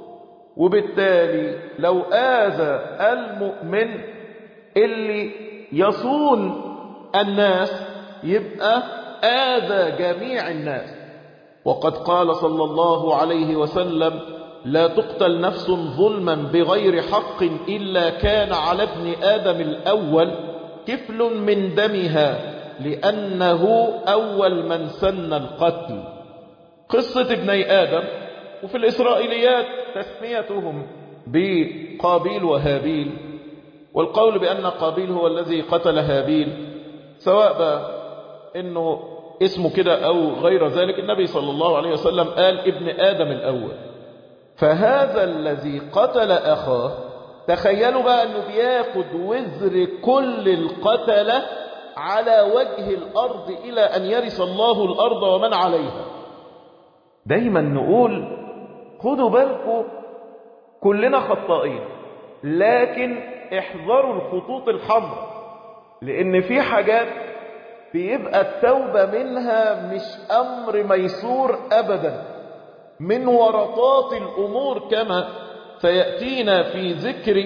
وبالتالي لو آذى المؤمن اللي يصون الناس يبقى آذى جميع الناس. وقد قال صلى الله عليه وسلم لا تقتل نفس ظلما بغير حق إلا كان على ابن آدم الأول كفل من دمها لأنه أول من سن القتل. قصة ابني آدم، وفي الإسرائيليات تسميتهم بقابيل وهابيل، والقول بأن قابيل هو الذي قتل هابيل، سواء بقى إنه اسمه كده أو غير ذلك. النبي صلى الله عليه وسلم قال ابن آدم الأول. فهذا الذي قتل أخاه، تخيلوا بقى أنه بياخد وزر كل القتلة على وجه الأرض إلى أن يرث الله الأرض ومن عليها. دايما نقول خدوا بالكم كلنا خطائين، لكن احذروا الخطوط الحمراء، لأن في حاجات بيبقى التوبة منها مش أمر ميسور أبدا، من ورطات الأمور، كما سيأتينا في ذكر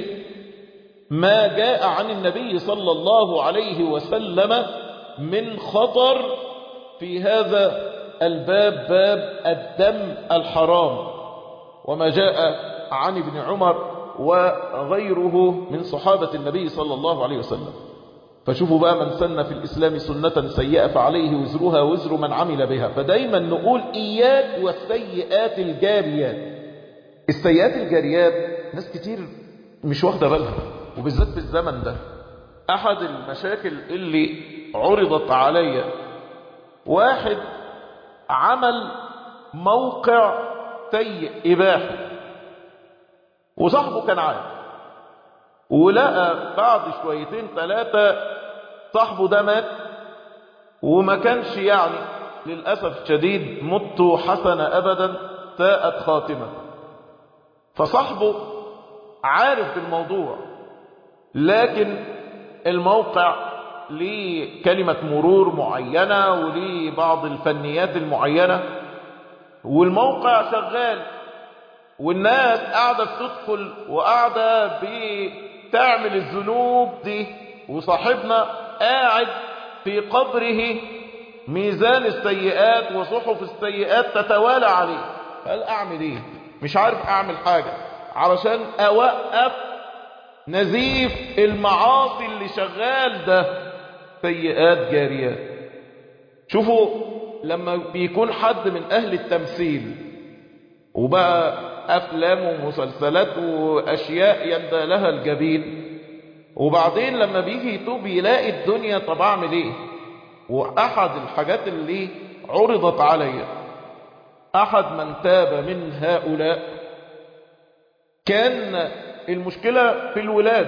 ما جاء عن النبي صلى الله عليه وسلم من خطر في هذا الباب، باب الدم الحرام، وما جاء عن ابن عمر وغيره من صحابة النبي صلى الله عليه وسلم. فشوفوا بقى، من سن في الإسلام سنة سيئة فعليه وزرها وزر من عمل بها. فدايما نقول إياك والسيئات الجاريات. السيئات الجاريات ناس كتير مش واخدة بالها، وبالذات في الزمن ده. أحد المشاكل اللي عرضت علي، واحد عمل موقع سيء إباحي وصاحبه كان عارف، ولقى بعد شويتين ثلاثة صاحبه ده مات، وما كانش يعني للأسف الشديد مت حسن أبدا، ساءت خاتمة. فصاحبه عارف بالموضوع، لكن الموقع ليه كلمة مرور معينة وليه بعض الفنيات المعينة، والموقع شغال والناس قاعدة بتدخل وقاعدة بتعمل الذنوب دي، وصاحبنا قاعد في قبره ميزان السيئات وصحف السيئات تتوالى عليه. قال أعمل إيه؟ مش عارف أعمل حاجة علشان أوقف نزيف المعاصي اللي شغال ده، سيئات جاريات. شوفوا لما بيكون حد من أهل التمثيل وبقى أفلام ومسلسلات وأشياء يندى لها الجبين، وبعدين لما بيجي يتوب يلاقي الدنيا، طب أعمل إيه؟ وأحد الحاجات اللي عرضت علي، أحد من تاب من هؤلاء كان المشكلة في الولاد،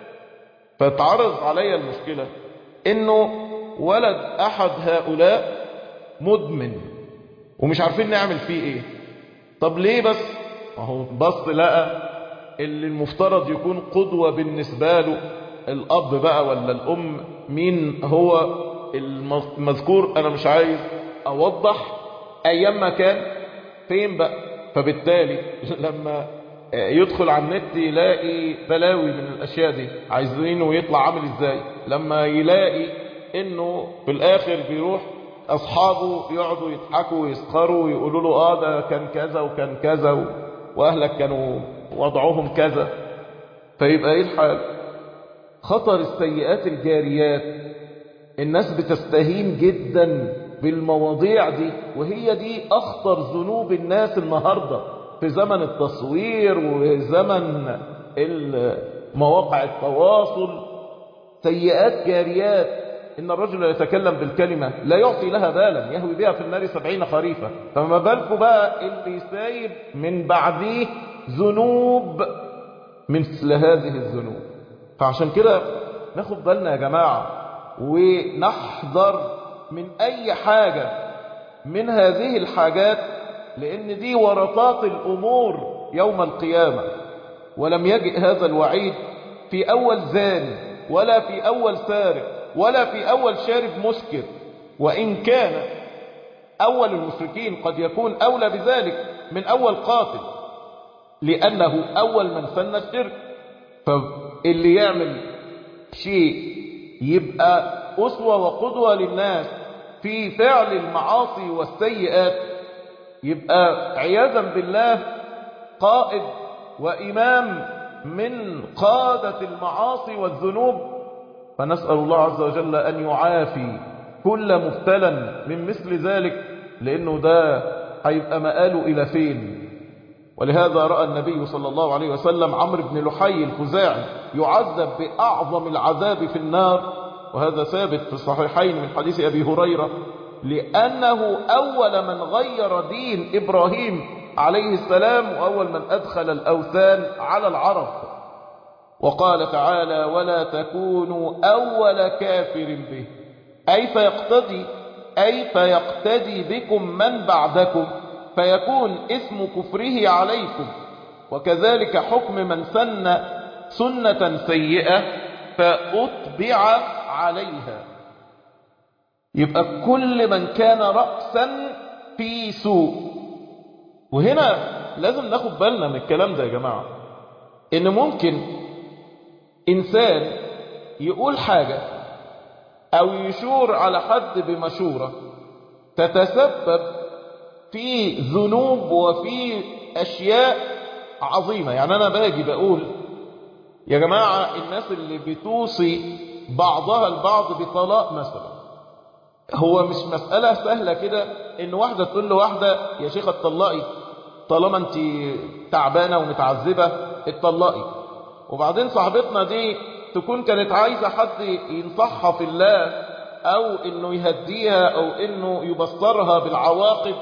فتعرض علي المشكلة إنه ولد أحد هؤلاء مدمن ومش عارفين نعمل فيه إيه. طب ليه بس؟ ما هو بص لقى اللي المفترض يكون قدوة بالنسبة له، الأب بقى ولا الأم، مين هو المذكور؟ أنا مش عايز أوضح أيام ما كان فين بقى. فبالتالي لما يدخل على النت يلاقي بلاوي من الأشياء دي، عايزينه يطلع عامل إزاي. لما يلاقي إنه في الآخر بيروح أصحابه يقعدوا يضحكوا ويسخروا ويقولوا له آه ده كان كذا وكان كذا وأهلك كانوا وضعهم كذا، فيبقى إيه الحال؟ خطر السيئات الجاريات. الناس بتستهين جدا بالمواضيع دي، وهي دي أخطر ذنوب الناس النهاردة في زمن التصوير وزمن مواقع التواصل. سيئات جاريات. إن الرجل يتكلم بالكلمة لا يعطي لها بالا يهوي بها في النار سبعين خريفا، فما بالكم بقى اللي سايب من بعديه ذنوب مثل هذه الذنوب. فعشان كده ناخد بالنا يا جماعة ونحذر من أي حاجة من هذه الحاجات، لأن دي ورطات الأمور يوم القيامة. ولم يجئ هذا الوعيد في أول زاني ولا في أول سارق ولا في أول شارب مسكر، وإن كان أول المشركين قد يكون أولى بذلك من أول قاتل، لأنه أول من سن الشرك. فاللي يعمل شيء يبقى أسوة وقدوة للناس في فعل المعاصي والسيئات، يبقى عياذا بالله قائد وإمام من قادة المعاصي والذنوب. فنسأل الله عز وجل أن يعافي كل مبتلا من مثل ذلك، لأنه ده هيبقى مآله إلى فين؟ ولهذا رأى النبي صلى الله عليه وسلم عمرو بن لحي الخزاعي يعذب بأعظم العذاب في النار، وهذا ثابت في الصحيحين من حديث أبي هريرة، لأنه أول من غير دين إبراهيم عليه السلام، وأول من أدخل الأوثان على العرب. وقال تعالى: ولا تكونوا أول كافر به، أي فيقتدي أي فيقتدي بكم من بعدكم فيكون اسم كفره عليكم، وكذلك حكم من سن سنة سيئة فأتبع عليها. يبقى كل من كان رأسا في سوء. وهنا لازم ناخد بالنا من الكلام ده يا جماعة، إن ممكن إنسان يقول حاجة أو يشور على حد بمشورة تتسبب في ذنوب وفي أشياء عظيمة. يعني أنا باجي بقول يا جماعة الناس اللي بتوصي بعضها البعض بطلاق مثلا، هو مش مسألة سهلة كده إن واحدة تقول له واحدة يا شيخة اتطلقي، طالما انت تعبانة ومتعذبة اتطلقي. وبعدين صاحبتنا دي تكون كانت عايزة حد ينصحها في الله، أو إنه يهديها، أو إنه يبصرها بالعواقب،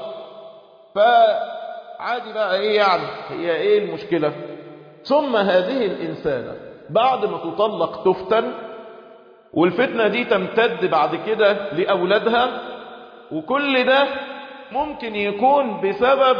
فعادي بقى إيه يعني، هي إيه المشكلة؟ ثم هذه الإنسانة بعد ما تطلق تفتن، والفتنة دي تمتد بعد كده لأولادها، وكل ده ممكن يكون بسبب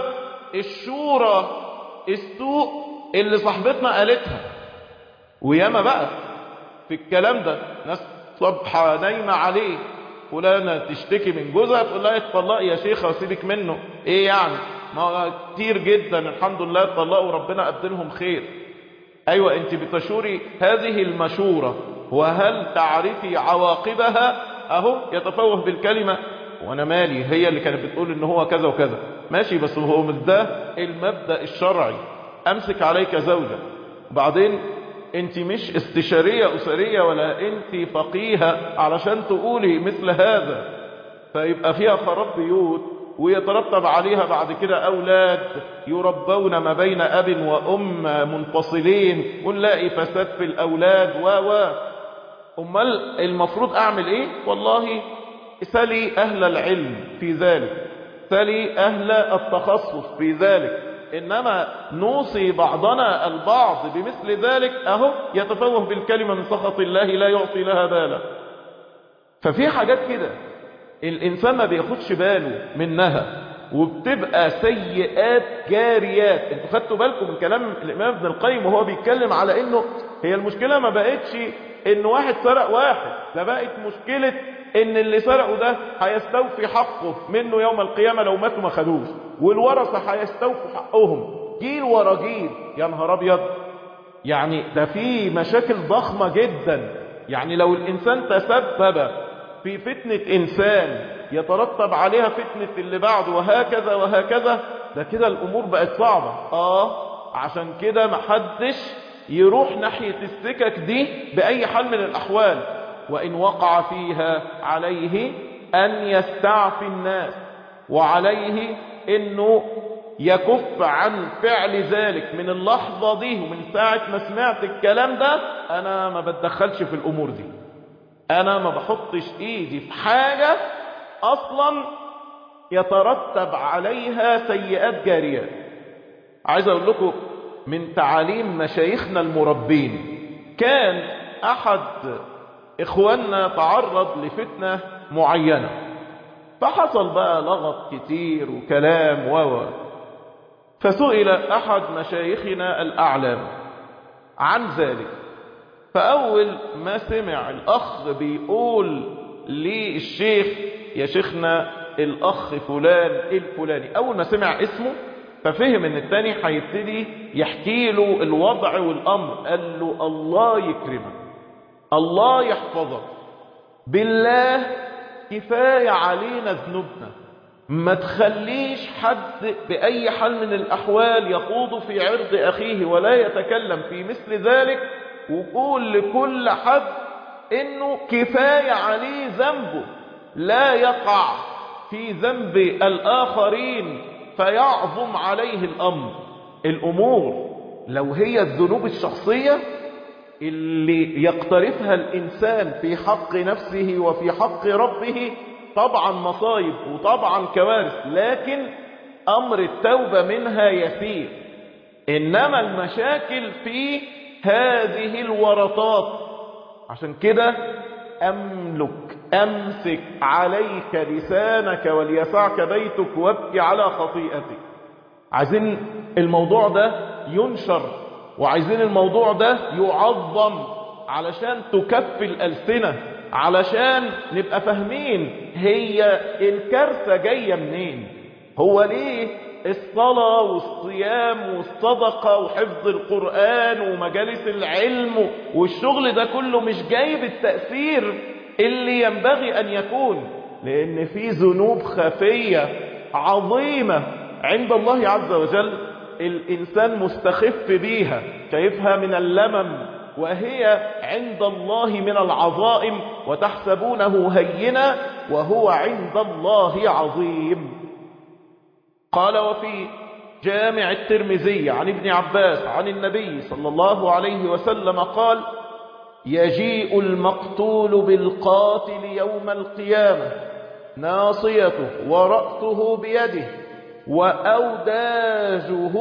الشورى السوء اللي صاحبتنا قالتها. وياما بقى في الكلام ده ناس صبحة نايمة عليه، فلانة تشتكي من جوزها تقول لها اتطلقي يا شيخة وسيبك منه، ايه يعني، ما كتير جدا الحمد لله اتطلقوا وربنا قدمهم خير. ايوه انت بتشوري هذه المشورة، وهل تعرفي عواقبها؟ اهو يتفوه بالكلمة وانا مالي، هي اللي كانت بتقول ان هو كذا وكذا، ماشي، بس هو مش ده المبدأ الشرعي. امسك عليك زوجة، وبعدين انت مش استشارية اسرية ولا انت فقيهة علشان تقولي مثل هذا، فيبقى فيها خراب بيوت ويترتب عليها بعد كده اولاد يربون ما بين اب وام منفصلين، ونلاقي فساد في الاولاد و و امال المفروض اعمل ايه؟ والله سلي اهل العلم في ذلك، سلي اهل التخصص في ذلك، انما نوصي بعضنا البعض بمثل ذلك اهو يتفوه بالكلمة من سخط الله لا يعطي لها بالا. ففي حاجات كده الانسان ما بياخدش باله منها، وبتبقى سيئات جاريات. انتوا خدتوا بالكم من كلام الامام ابن القيم وهو بيتكلم على انه هي المشكلة ما بقتش ان واحد سرق واحد، ده بقت مشكلة ان اللي سرقوا ده هيستوفي حقه منه يوم القيامة لو ماتوا ما خدوش، والورثة هيستوفوا حقهم جيل ورا جيل. يا نهار ابيض، يعني ده في مشاكل ضخمة جدا. يعني لو الانسان تسبب في فتنة انسان يترتب عليها فتنة اللي بعده، وهكذا وهكذا، ده كده الامور بقت صعبة. اه عشان كده محدش يروح ناحية السكك دي بأي حال من الأحوال، وإن وقع فيها عليه أن يستعفي الناس، وعليه أنه يكف عن فعل ذلك من اللحظة دي. ومن ساعة ما سمعت الكلام ده أنا ما بتدخلش في الأمور دي، أنا ما بحطش إيدي في حاجة أصلا يترتب عليها سيئات جارية. عايز أقول لكم من تعاليم مشايخنا المربين، كان أحد إخواننا تعرض لفتنة معينة، فحصل بقى لغط كتير وكلام و فسئل أحد مشايخنا الأعلام عن ذلك. فأول ما سمع الأخ بيقول للشيخ يا شيخنا الأخ فلان الفلاني، أول ما سمع اسمه ففهم ان التاني هيبتدي يحكي له الوضع والامر. قال له الله يكرمك، الله يحفظك، بالله كفاية علينا ذنوبنا، ما تخليش حد بأي حال من الأحوال يخوض في عرض أخيه ولا يتكلم في مثل ذلك، وقول لكل حد إنه كفاية عليه ذنبه، لا يقع في ذنب الآخرين فيعظم عليه الأمر. الأمور لو هي الذنوب الشخصية اللي يقترفها الإنسان في حق نفسه وفي حق ربه طبعا مصايب وطبعا كوارث، لكن أمر التوبة منها يسير. إنما المشاكل في هذه الورطات. عشان كده أملك أمسك عليك لسانك وليسعك بيتك وابكي على خطيئتك. عايزين الموضوع ده ينشر، وعايزين الموضوع ده يعظم علشان تكفي الألسنة، علشان نبقى فاهمين هي الكارثة جاية منين. هو ليه الصلاة والصيام والصدقة وحفظ القرآن ومجالس العلم والشغل ده كله مش جايب التأثير اللي ينبغي أن يكون؟ لأن في ذنوب خفية عظيمة عند الله عز وجل الإنسان مستخف بيها، شايفها من اللمم، وهي عند الله من العظائم، وتحسبونه هينا وهو عند الله عظيم. قال وفي جامع الترمذي عن ابن عباس عن النبي صلى الله عليه وسلم قال: يجيء المقتول بالقاتل يوم القيامة ناصيته ورأسه بيده وأوداجه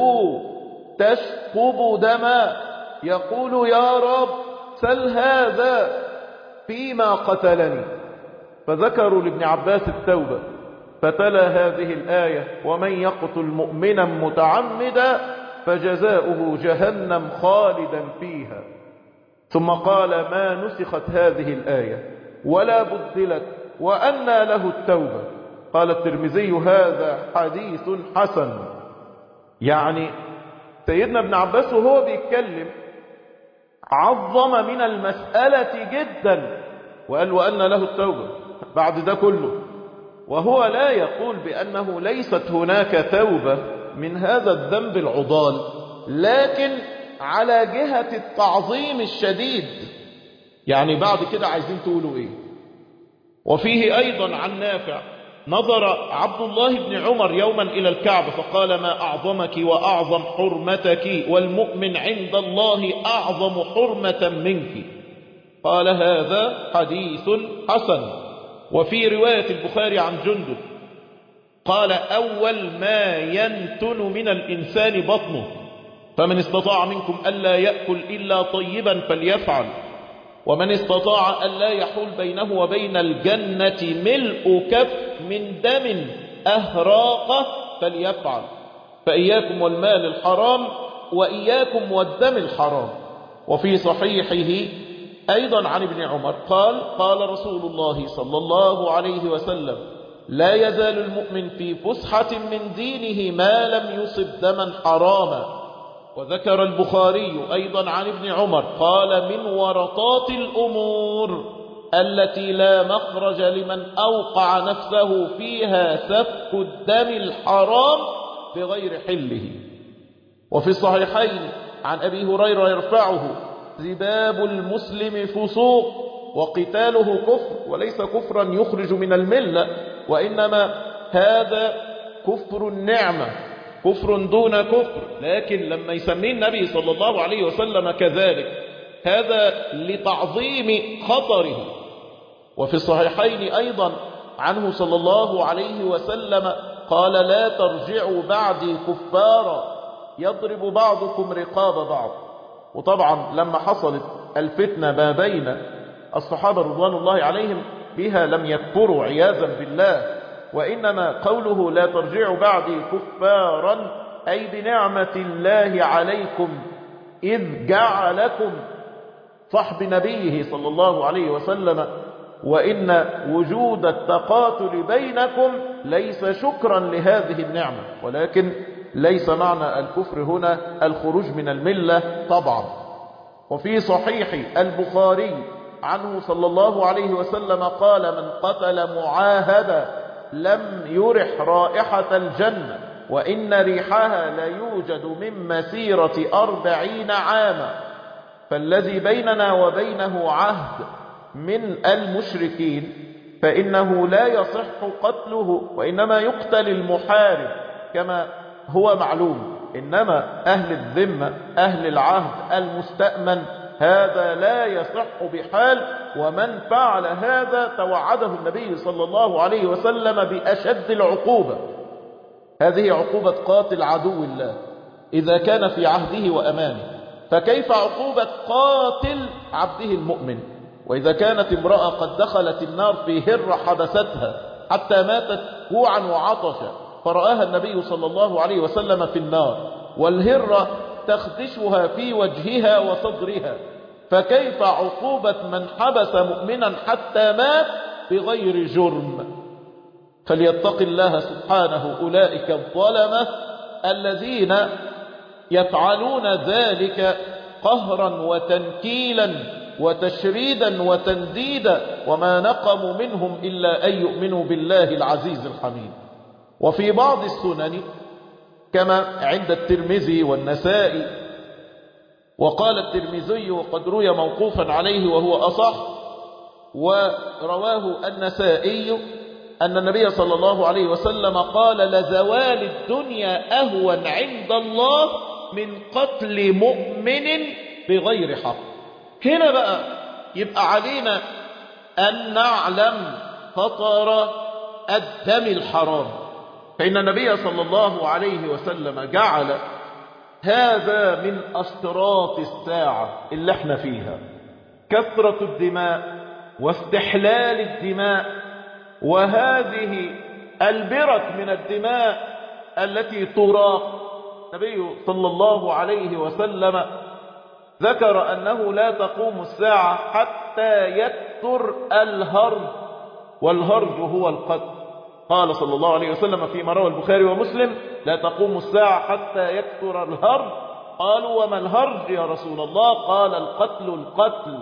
تشكب دما، يقول: يا رب سل هذا فيما قتلني. فذكروا لابن عباس التوبة، فتلا هذه الآية: ومن يقتل مؤمنا متعمدا فجزاؤه جهنم خالدا فيها. ثم قال: ما نسخت هذه الآية ولا بدلت وأنى له التوبة. قال الترمذي: هذا حديث حسن. يعني سيدنا ابن عباس وهو بيتكلم عظم من المسألة جدا، وقال: وأنى له التوبة بعد ده كله، وهو لا يقول بأنه ليست هناك توبة من هذا الذنب العضال، لكن على جهة التعظيم الشديد. يعني بعد كده عايزين تقولوا ايه؟ وفيه ايضا عن نافع: نظر عبد الله بن عمر يوما الى الكعبة فقال: ما اعظمك واعظم حرمتك، والمؤمن عند الله اعظم حرمة منك. قال: هذا حديث حسن. وفي رواية البخاري عن جندب قال: أول ما ينتن من الإنسان بطنه، فمن استطاع منكم ألا يأكل إلا طيبا فليفعل، ومن استطاع ألا يحول بينه وبين الجنة ملء كف من دم أهراقه فليفعل. فإياكم والمال الحرام وإياكم والدم الحرام. وفي صحيحه أيضا عن ابن عمر قال: قال رسول الله صلى الله عليه وسلم: لا يزال المؤمن في فسحة من دينه ما لم يصب دما حراما. وذكر البخاري أيضا عن ابن عمر قال: من ورطات الأمور التي لا مخرج لمن أوقع نفسه فيها سفك الدم الحرام بغير حله. وفي الصحيحين عن أبي هريرة يرفعه: سباب المسلم فسوق وقتاله كفر، وليس كفرا يخرج من الملة، وإنما هذا كفر النعمة، كفر دون كفر. لكن لما يسميه النبي صلى الله عليه وسلم كذلك، هذا لتعظيم خطره. وفي الصحيحين أيضا عنه صلى الله عليه وسلم قال: لا ترجعوا بعدي كفارا يضرب بعضكم رقاب بعض. وطبعا لما حصلت الفتنة ما بين الصحابة رضوان الله عليهم بها لم يكفروا عياذا بالله، وإنما قوله لا ترجعوا بعدي كفارا أي بنعمة الله عليكم إذ جعلكم صحب نبيه صلى الله عليه وسلم، وإن وجود التقاتل بينكم ليس شكرا لهذه النعمة، ولكن ليس معنى الكفر هنا الخروج من الملة طبعا. وفي صحيح البخاري عنه صلى الله عليه وسلم قال: من قتل معاهدا لم يرح رائحة الجنة، وإن ريحها لا يوجد من مسيرة أربعين عاما، فالذي بيننا وبينه عهد من المشركين فإنه لا يصح قتله، وإنما يقتل المحارب كما هو معلوم، إنما أهل الذمة أهل العهد المستأمن هذا لا يصح بحال، ومن فعل هذا توعده النبي صلى الله عليه وسلم بأشد العقوبة. هذه عقوبة قاتل عدو الله إذا كان في عهده وأمانه، فكيف عقوبة قاتل عبده المؤمن؟ وإذا كانت امرأة قد دخلت النار في هرة حبستها حتى ماتت جوعا وعطشا، فرآها النبي صلى الله عليه وسلم في النار والهرة تخدشها في وجهها وصدرها، فكيف عقوبة من حبس مؤمنا حتى مات بغير جرم؟ فليتق الله سبحانه أولئك الظلمة الذين يفعلون ذلك قهرا وتنكيلا وتشريدا وتنديدا، وما نقموا منهم إلا أن يؤمنوا بالله العزيز الحميد. وفي بعض السنن كما عند الترمذي والنسائي، وقال الترمذي وقد روي موقوفا عليه وهو أصح، ورواه النسائي أن النبي صلى الله عليه وسلم قال: لزوال الدنيا أهون عند الله من قتل مؤمن بغير حق. هنا بقى يبقى علينا أن نعلم خطر الدم الحرام، فإن النبي صلى الله عليه وسلم جعل هذا من أشراط الساعة اللي احنا فيها، كثرة الدماء واستحلال الدماء، وهذه البرك من الدماء التي تراق. النبي صلى الله عليه وسلم ذكر أنه لا تقوم الساعة حتى يكثر الهرج، والهرج هو القتل. قال صلى الله عليه وسلم فيما روى البخاري ومسلم: لا تقوم الساعة حتى يكثر الهرج. قالوا: وما الهرج يا رسول الله؟ قال: القتل القتل.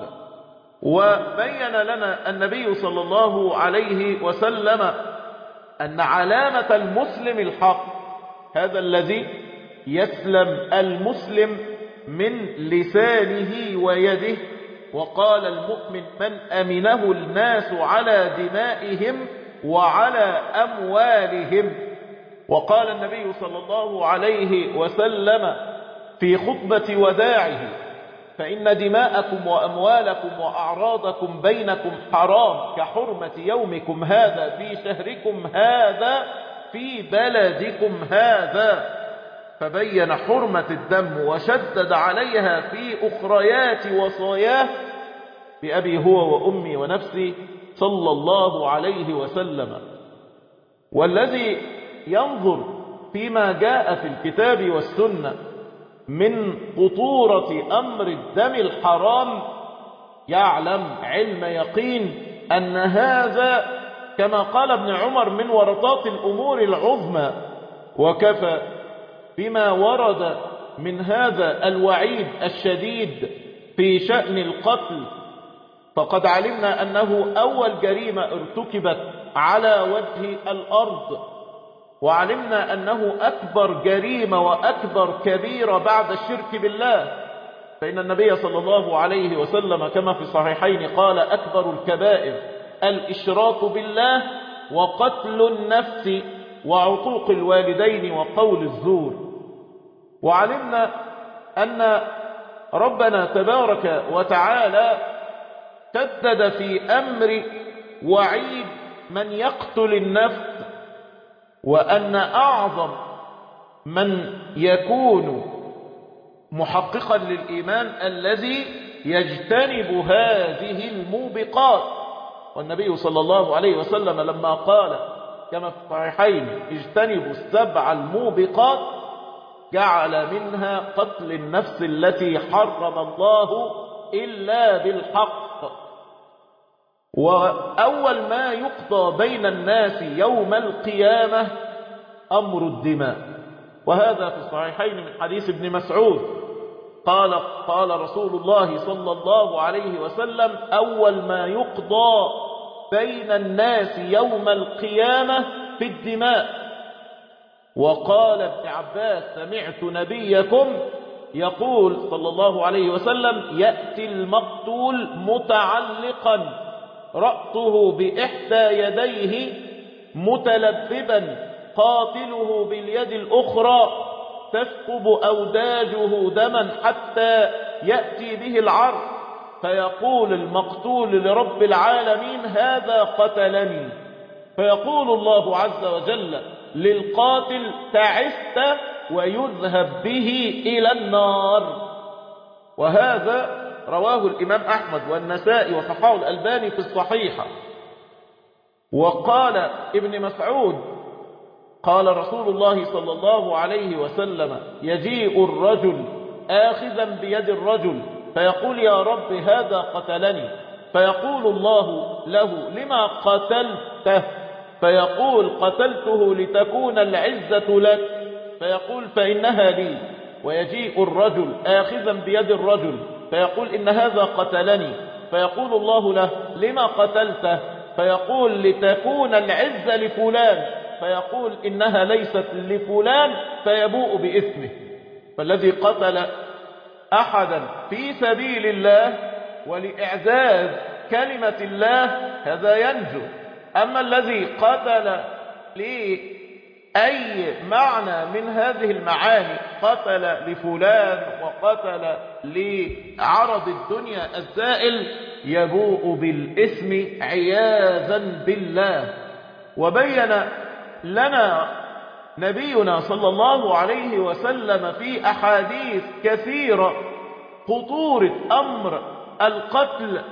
وبين لنا النبي صلى الله عليه وسلم أن علامة المسلم الحق هذا الذي يسلم المسلم من لسانه ويده، وقال: المؤمن من أمنه الناس على دمائهم وعلى أموالهم. وقال النبي صلى الله عليه وسلم في خطبة وداعه: فإن دماءكم وأموالكم وأعراضكم بينكم حرام كحرمة يومكم هذا في شهركم هذا في بلدكم هذا. فبين حرمة الدم وشدد عليها في أخريات وصاياه بأبي هو وأمي ونفسي صلى الله عليه وسلم. والذي ينظر فيما جاء في الكتاب والسنة من خطورة أمر الدم الحرام يعلم علم يقين أن هذا كما قال ابن عمر من ورطات الأمور العظمى، وكفى بما ورد من هذا الوعيد الشديد في شأن القتل. فقد علمنا أنه أول جريمة ارتكبت على وجه الأرض، وعلمنا أنه أكبر جريمة وأكبر كبيرة بعد الشرك بالله، فإن النبي صلى الله عليه وسلم كما في الصحيحين قال: أكبر الكبائر الإشراك بالله وقتل النفس وعقوق الوالدين وقول الزور. وعلمنا أن ربنا تبارك وتعالى شدد في أمر وعيد من يقتل النفس، وأن أعظم من يكون محققا للإيمان الذي يجتنب هذه الموبقات. والنبي صلى الله عليه وسلم لما قال كما في الصحيحين: اجتنبوا السبع الموبقات، جعل منها قتل النفس التي حرم الله إلا بالحق. وأول ما يقضى بين الناس يوم القيامة أمر الدماء، وهذا في الصحيحين من حديث ابن مسعود قال قال رسول الله صلى الله عليه وسلم: أول ما يقضى بين الناس يوم القيامة في الدماء. وقال ابن عباس: سمعت نبيكم يقول صلى الله عليه وسلم: يأتي المقتول متعلقا رأسه بإحدى يديه متلببا قاتله باليد الأخرى تثقب أوداجه دما حتى يأتي به العرض، فيقول المقتول لرب العالمين هذا قتلني، فيقول الله عز وجل للقاتل تعست، ويذهب به إلى النار. وهذا رواه الإمام أحمد والنسائي وصححه الألباني في الصحيحة. وقال ابن مسعود قال رسول الله صلى الله عليه وسلم يجيء الرجل آخذا بيد الرجل فيقول يا رب هذا قتلني، فيقول الله له لما قتلته؟ فيقول قتلته لتكون العزة لك، فيقول فإنها لي. ويجيء الرجل آخذا بيد الرجل فيقول إن هذا قتلني، فيقول الله له لما قتلته؟ فيقول لتكون العزة لفلان، فيقول إنها ليست لفلان، فيبوء بإثمه. فالذي قتل أحدا في سبيل الله ولإعزاز كلمة الله هذا ينجو. أما الذي قتل لأي معنى من هذه المعاني، قتل لفلان وقتل لعرض الدنيا الزائل، يبوء بالإثم عياذا بالله. وبين لنا نبينا صلى الله عليه وسلم في أحاديث كثيرة خطورة أمر القتل،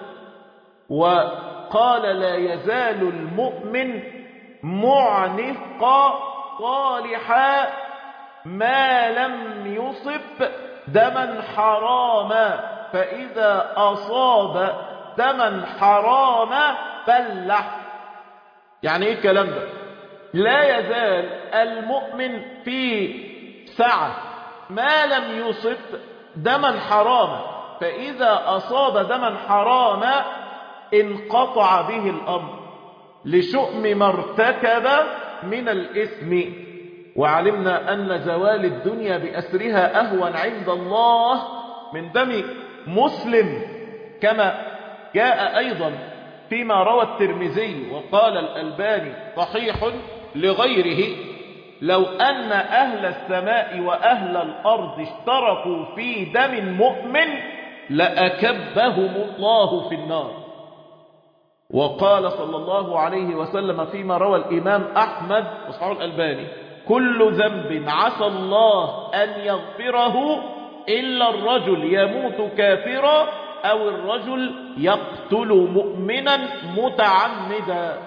وقال لا يزال المؤمن معنقا صالحا ما لم يصب دما حراما، فإذا أصاب دما حراما فلح. يعني ايه الكلام ده؟ لا يزال المؤمن في سعة ما لم يصب دما حراما، فإذا أصاب دما حراما انقطع به الأمر لشؤم ما ارتكب من الإثم. وعلمنا أن زوال الدنيا بأسرها أهون عند الله من دم مسلم، كما جاء أيضا فيما روى الترمذي وقال الألباني صحيح لغيره لو أن أهل السماء وأهل الأرض اشتركوا في دم مؤمن لأكبهم الله في النار. وقال صلى الله عليه وسلم فيما روى الإمام أحمد وصححه الألباني كل ذنب عسى الله أن يغفره إلا الرجل يموت كافرا أو الرجل يقتل مؤمنا متعمدا.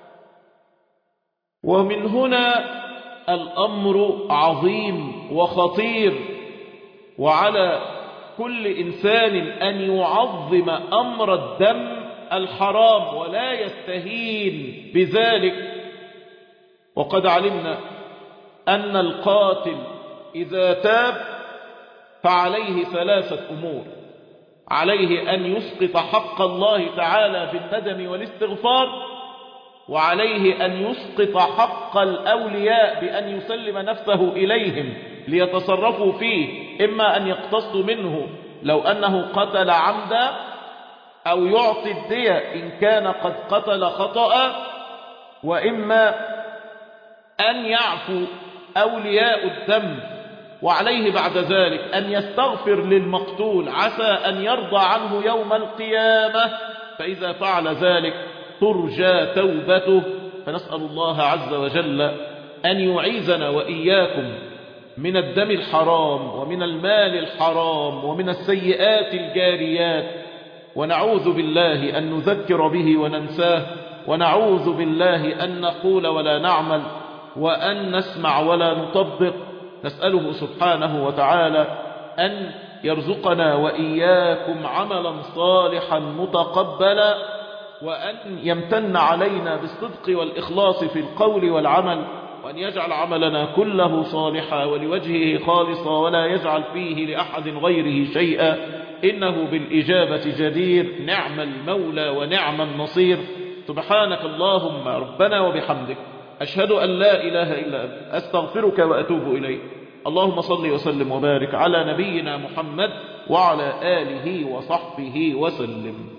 ومن هنا الأمر عظيم وخطير، وعلى كل إنسان أن يعظم أمر الدم الحرام ولا يستهين بذلك. وقد علمنا أن القاتل إذا تاب فعليه ثلاثة أمور: عليه أن يسقط حق الله تعالى بالندم والاستغفار، وعليه أن يسقط حق الأولياء بأن يسلم نفسه إليهم ليتصرفوا فيه، إما أن يقتصوا منه لو أنه قتل عمدا، أو يعطي الدية إن كان قد قتل خطأ، وإما أن يعفو أولياء الدم. وعليه بعد ذلك أن يستغفر للمقتول عسى أن يرضى عنه يوم القيامة، فإذا فعل ذلك ترجى توبته. فنسأل الله عز وجل أن يعيذنا وإياكم من الدم الحرام ومن المال الحرام ومن السيئات الجاريات، ونعوذ بالله أن نذكر به وننساه، ونعوذ بالله أن نقول ولا نعمل، وأن نسمع ولا نطبق. نسأله سبحانه وتعالى أن يرزقنا وإياكم عملا صالحا متقبلا، وأن يمتن علينا بالصدق والإخلاص في القول والعمل، وأن يجعل عملنا كله صالحا ولوجهه خالصا، ولا يجعل فيه لأحد غيره شيئا، إنه بالإجابة جدير. نعم المولى ونعم النصير. سبحانك اللهم ربنا وبحمدك، أشهد أن لا إله إلا أنت، أستغفرك وأتوب إليك. اللهم صل وسلم وبارك على نبينا محمد وعلى آله وصحبه وسلم.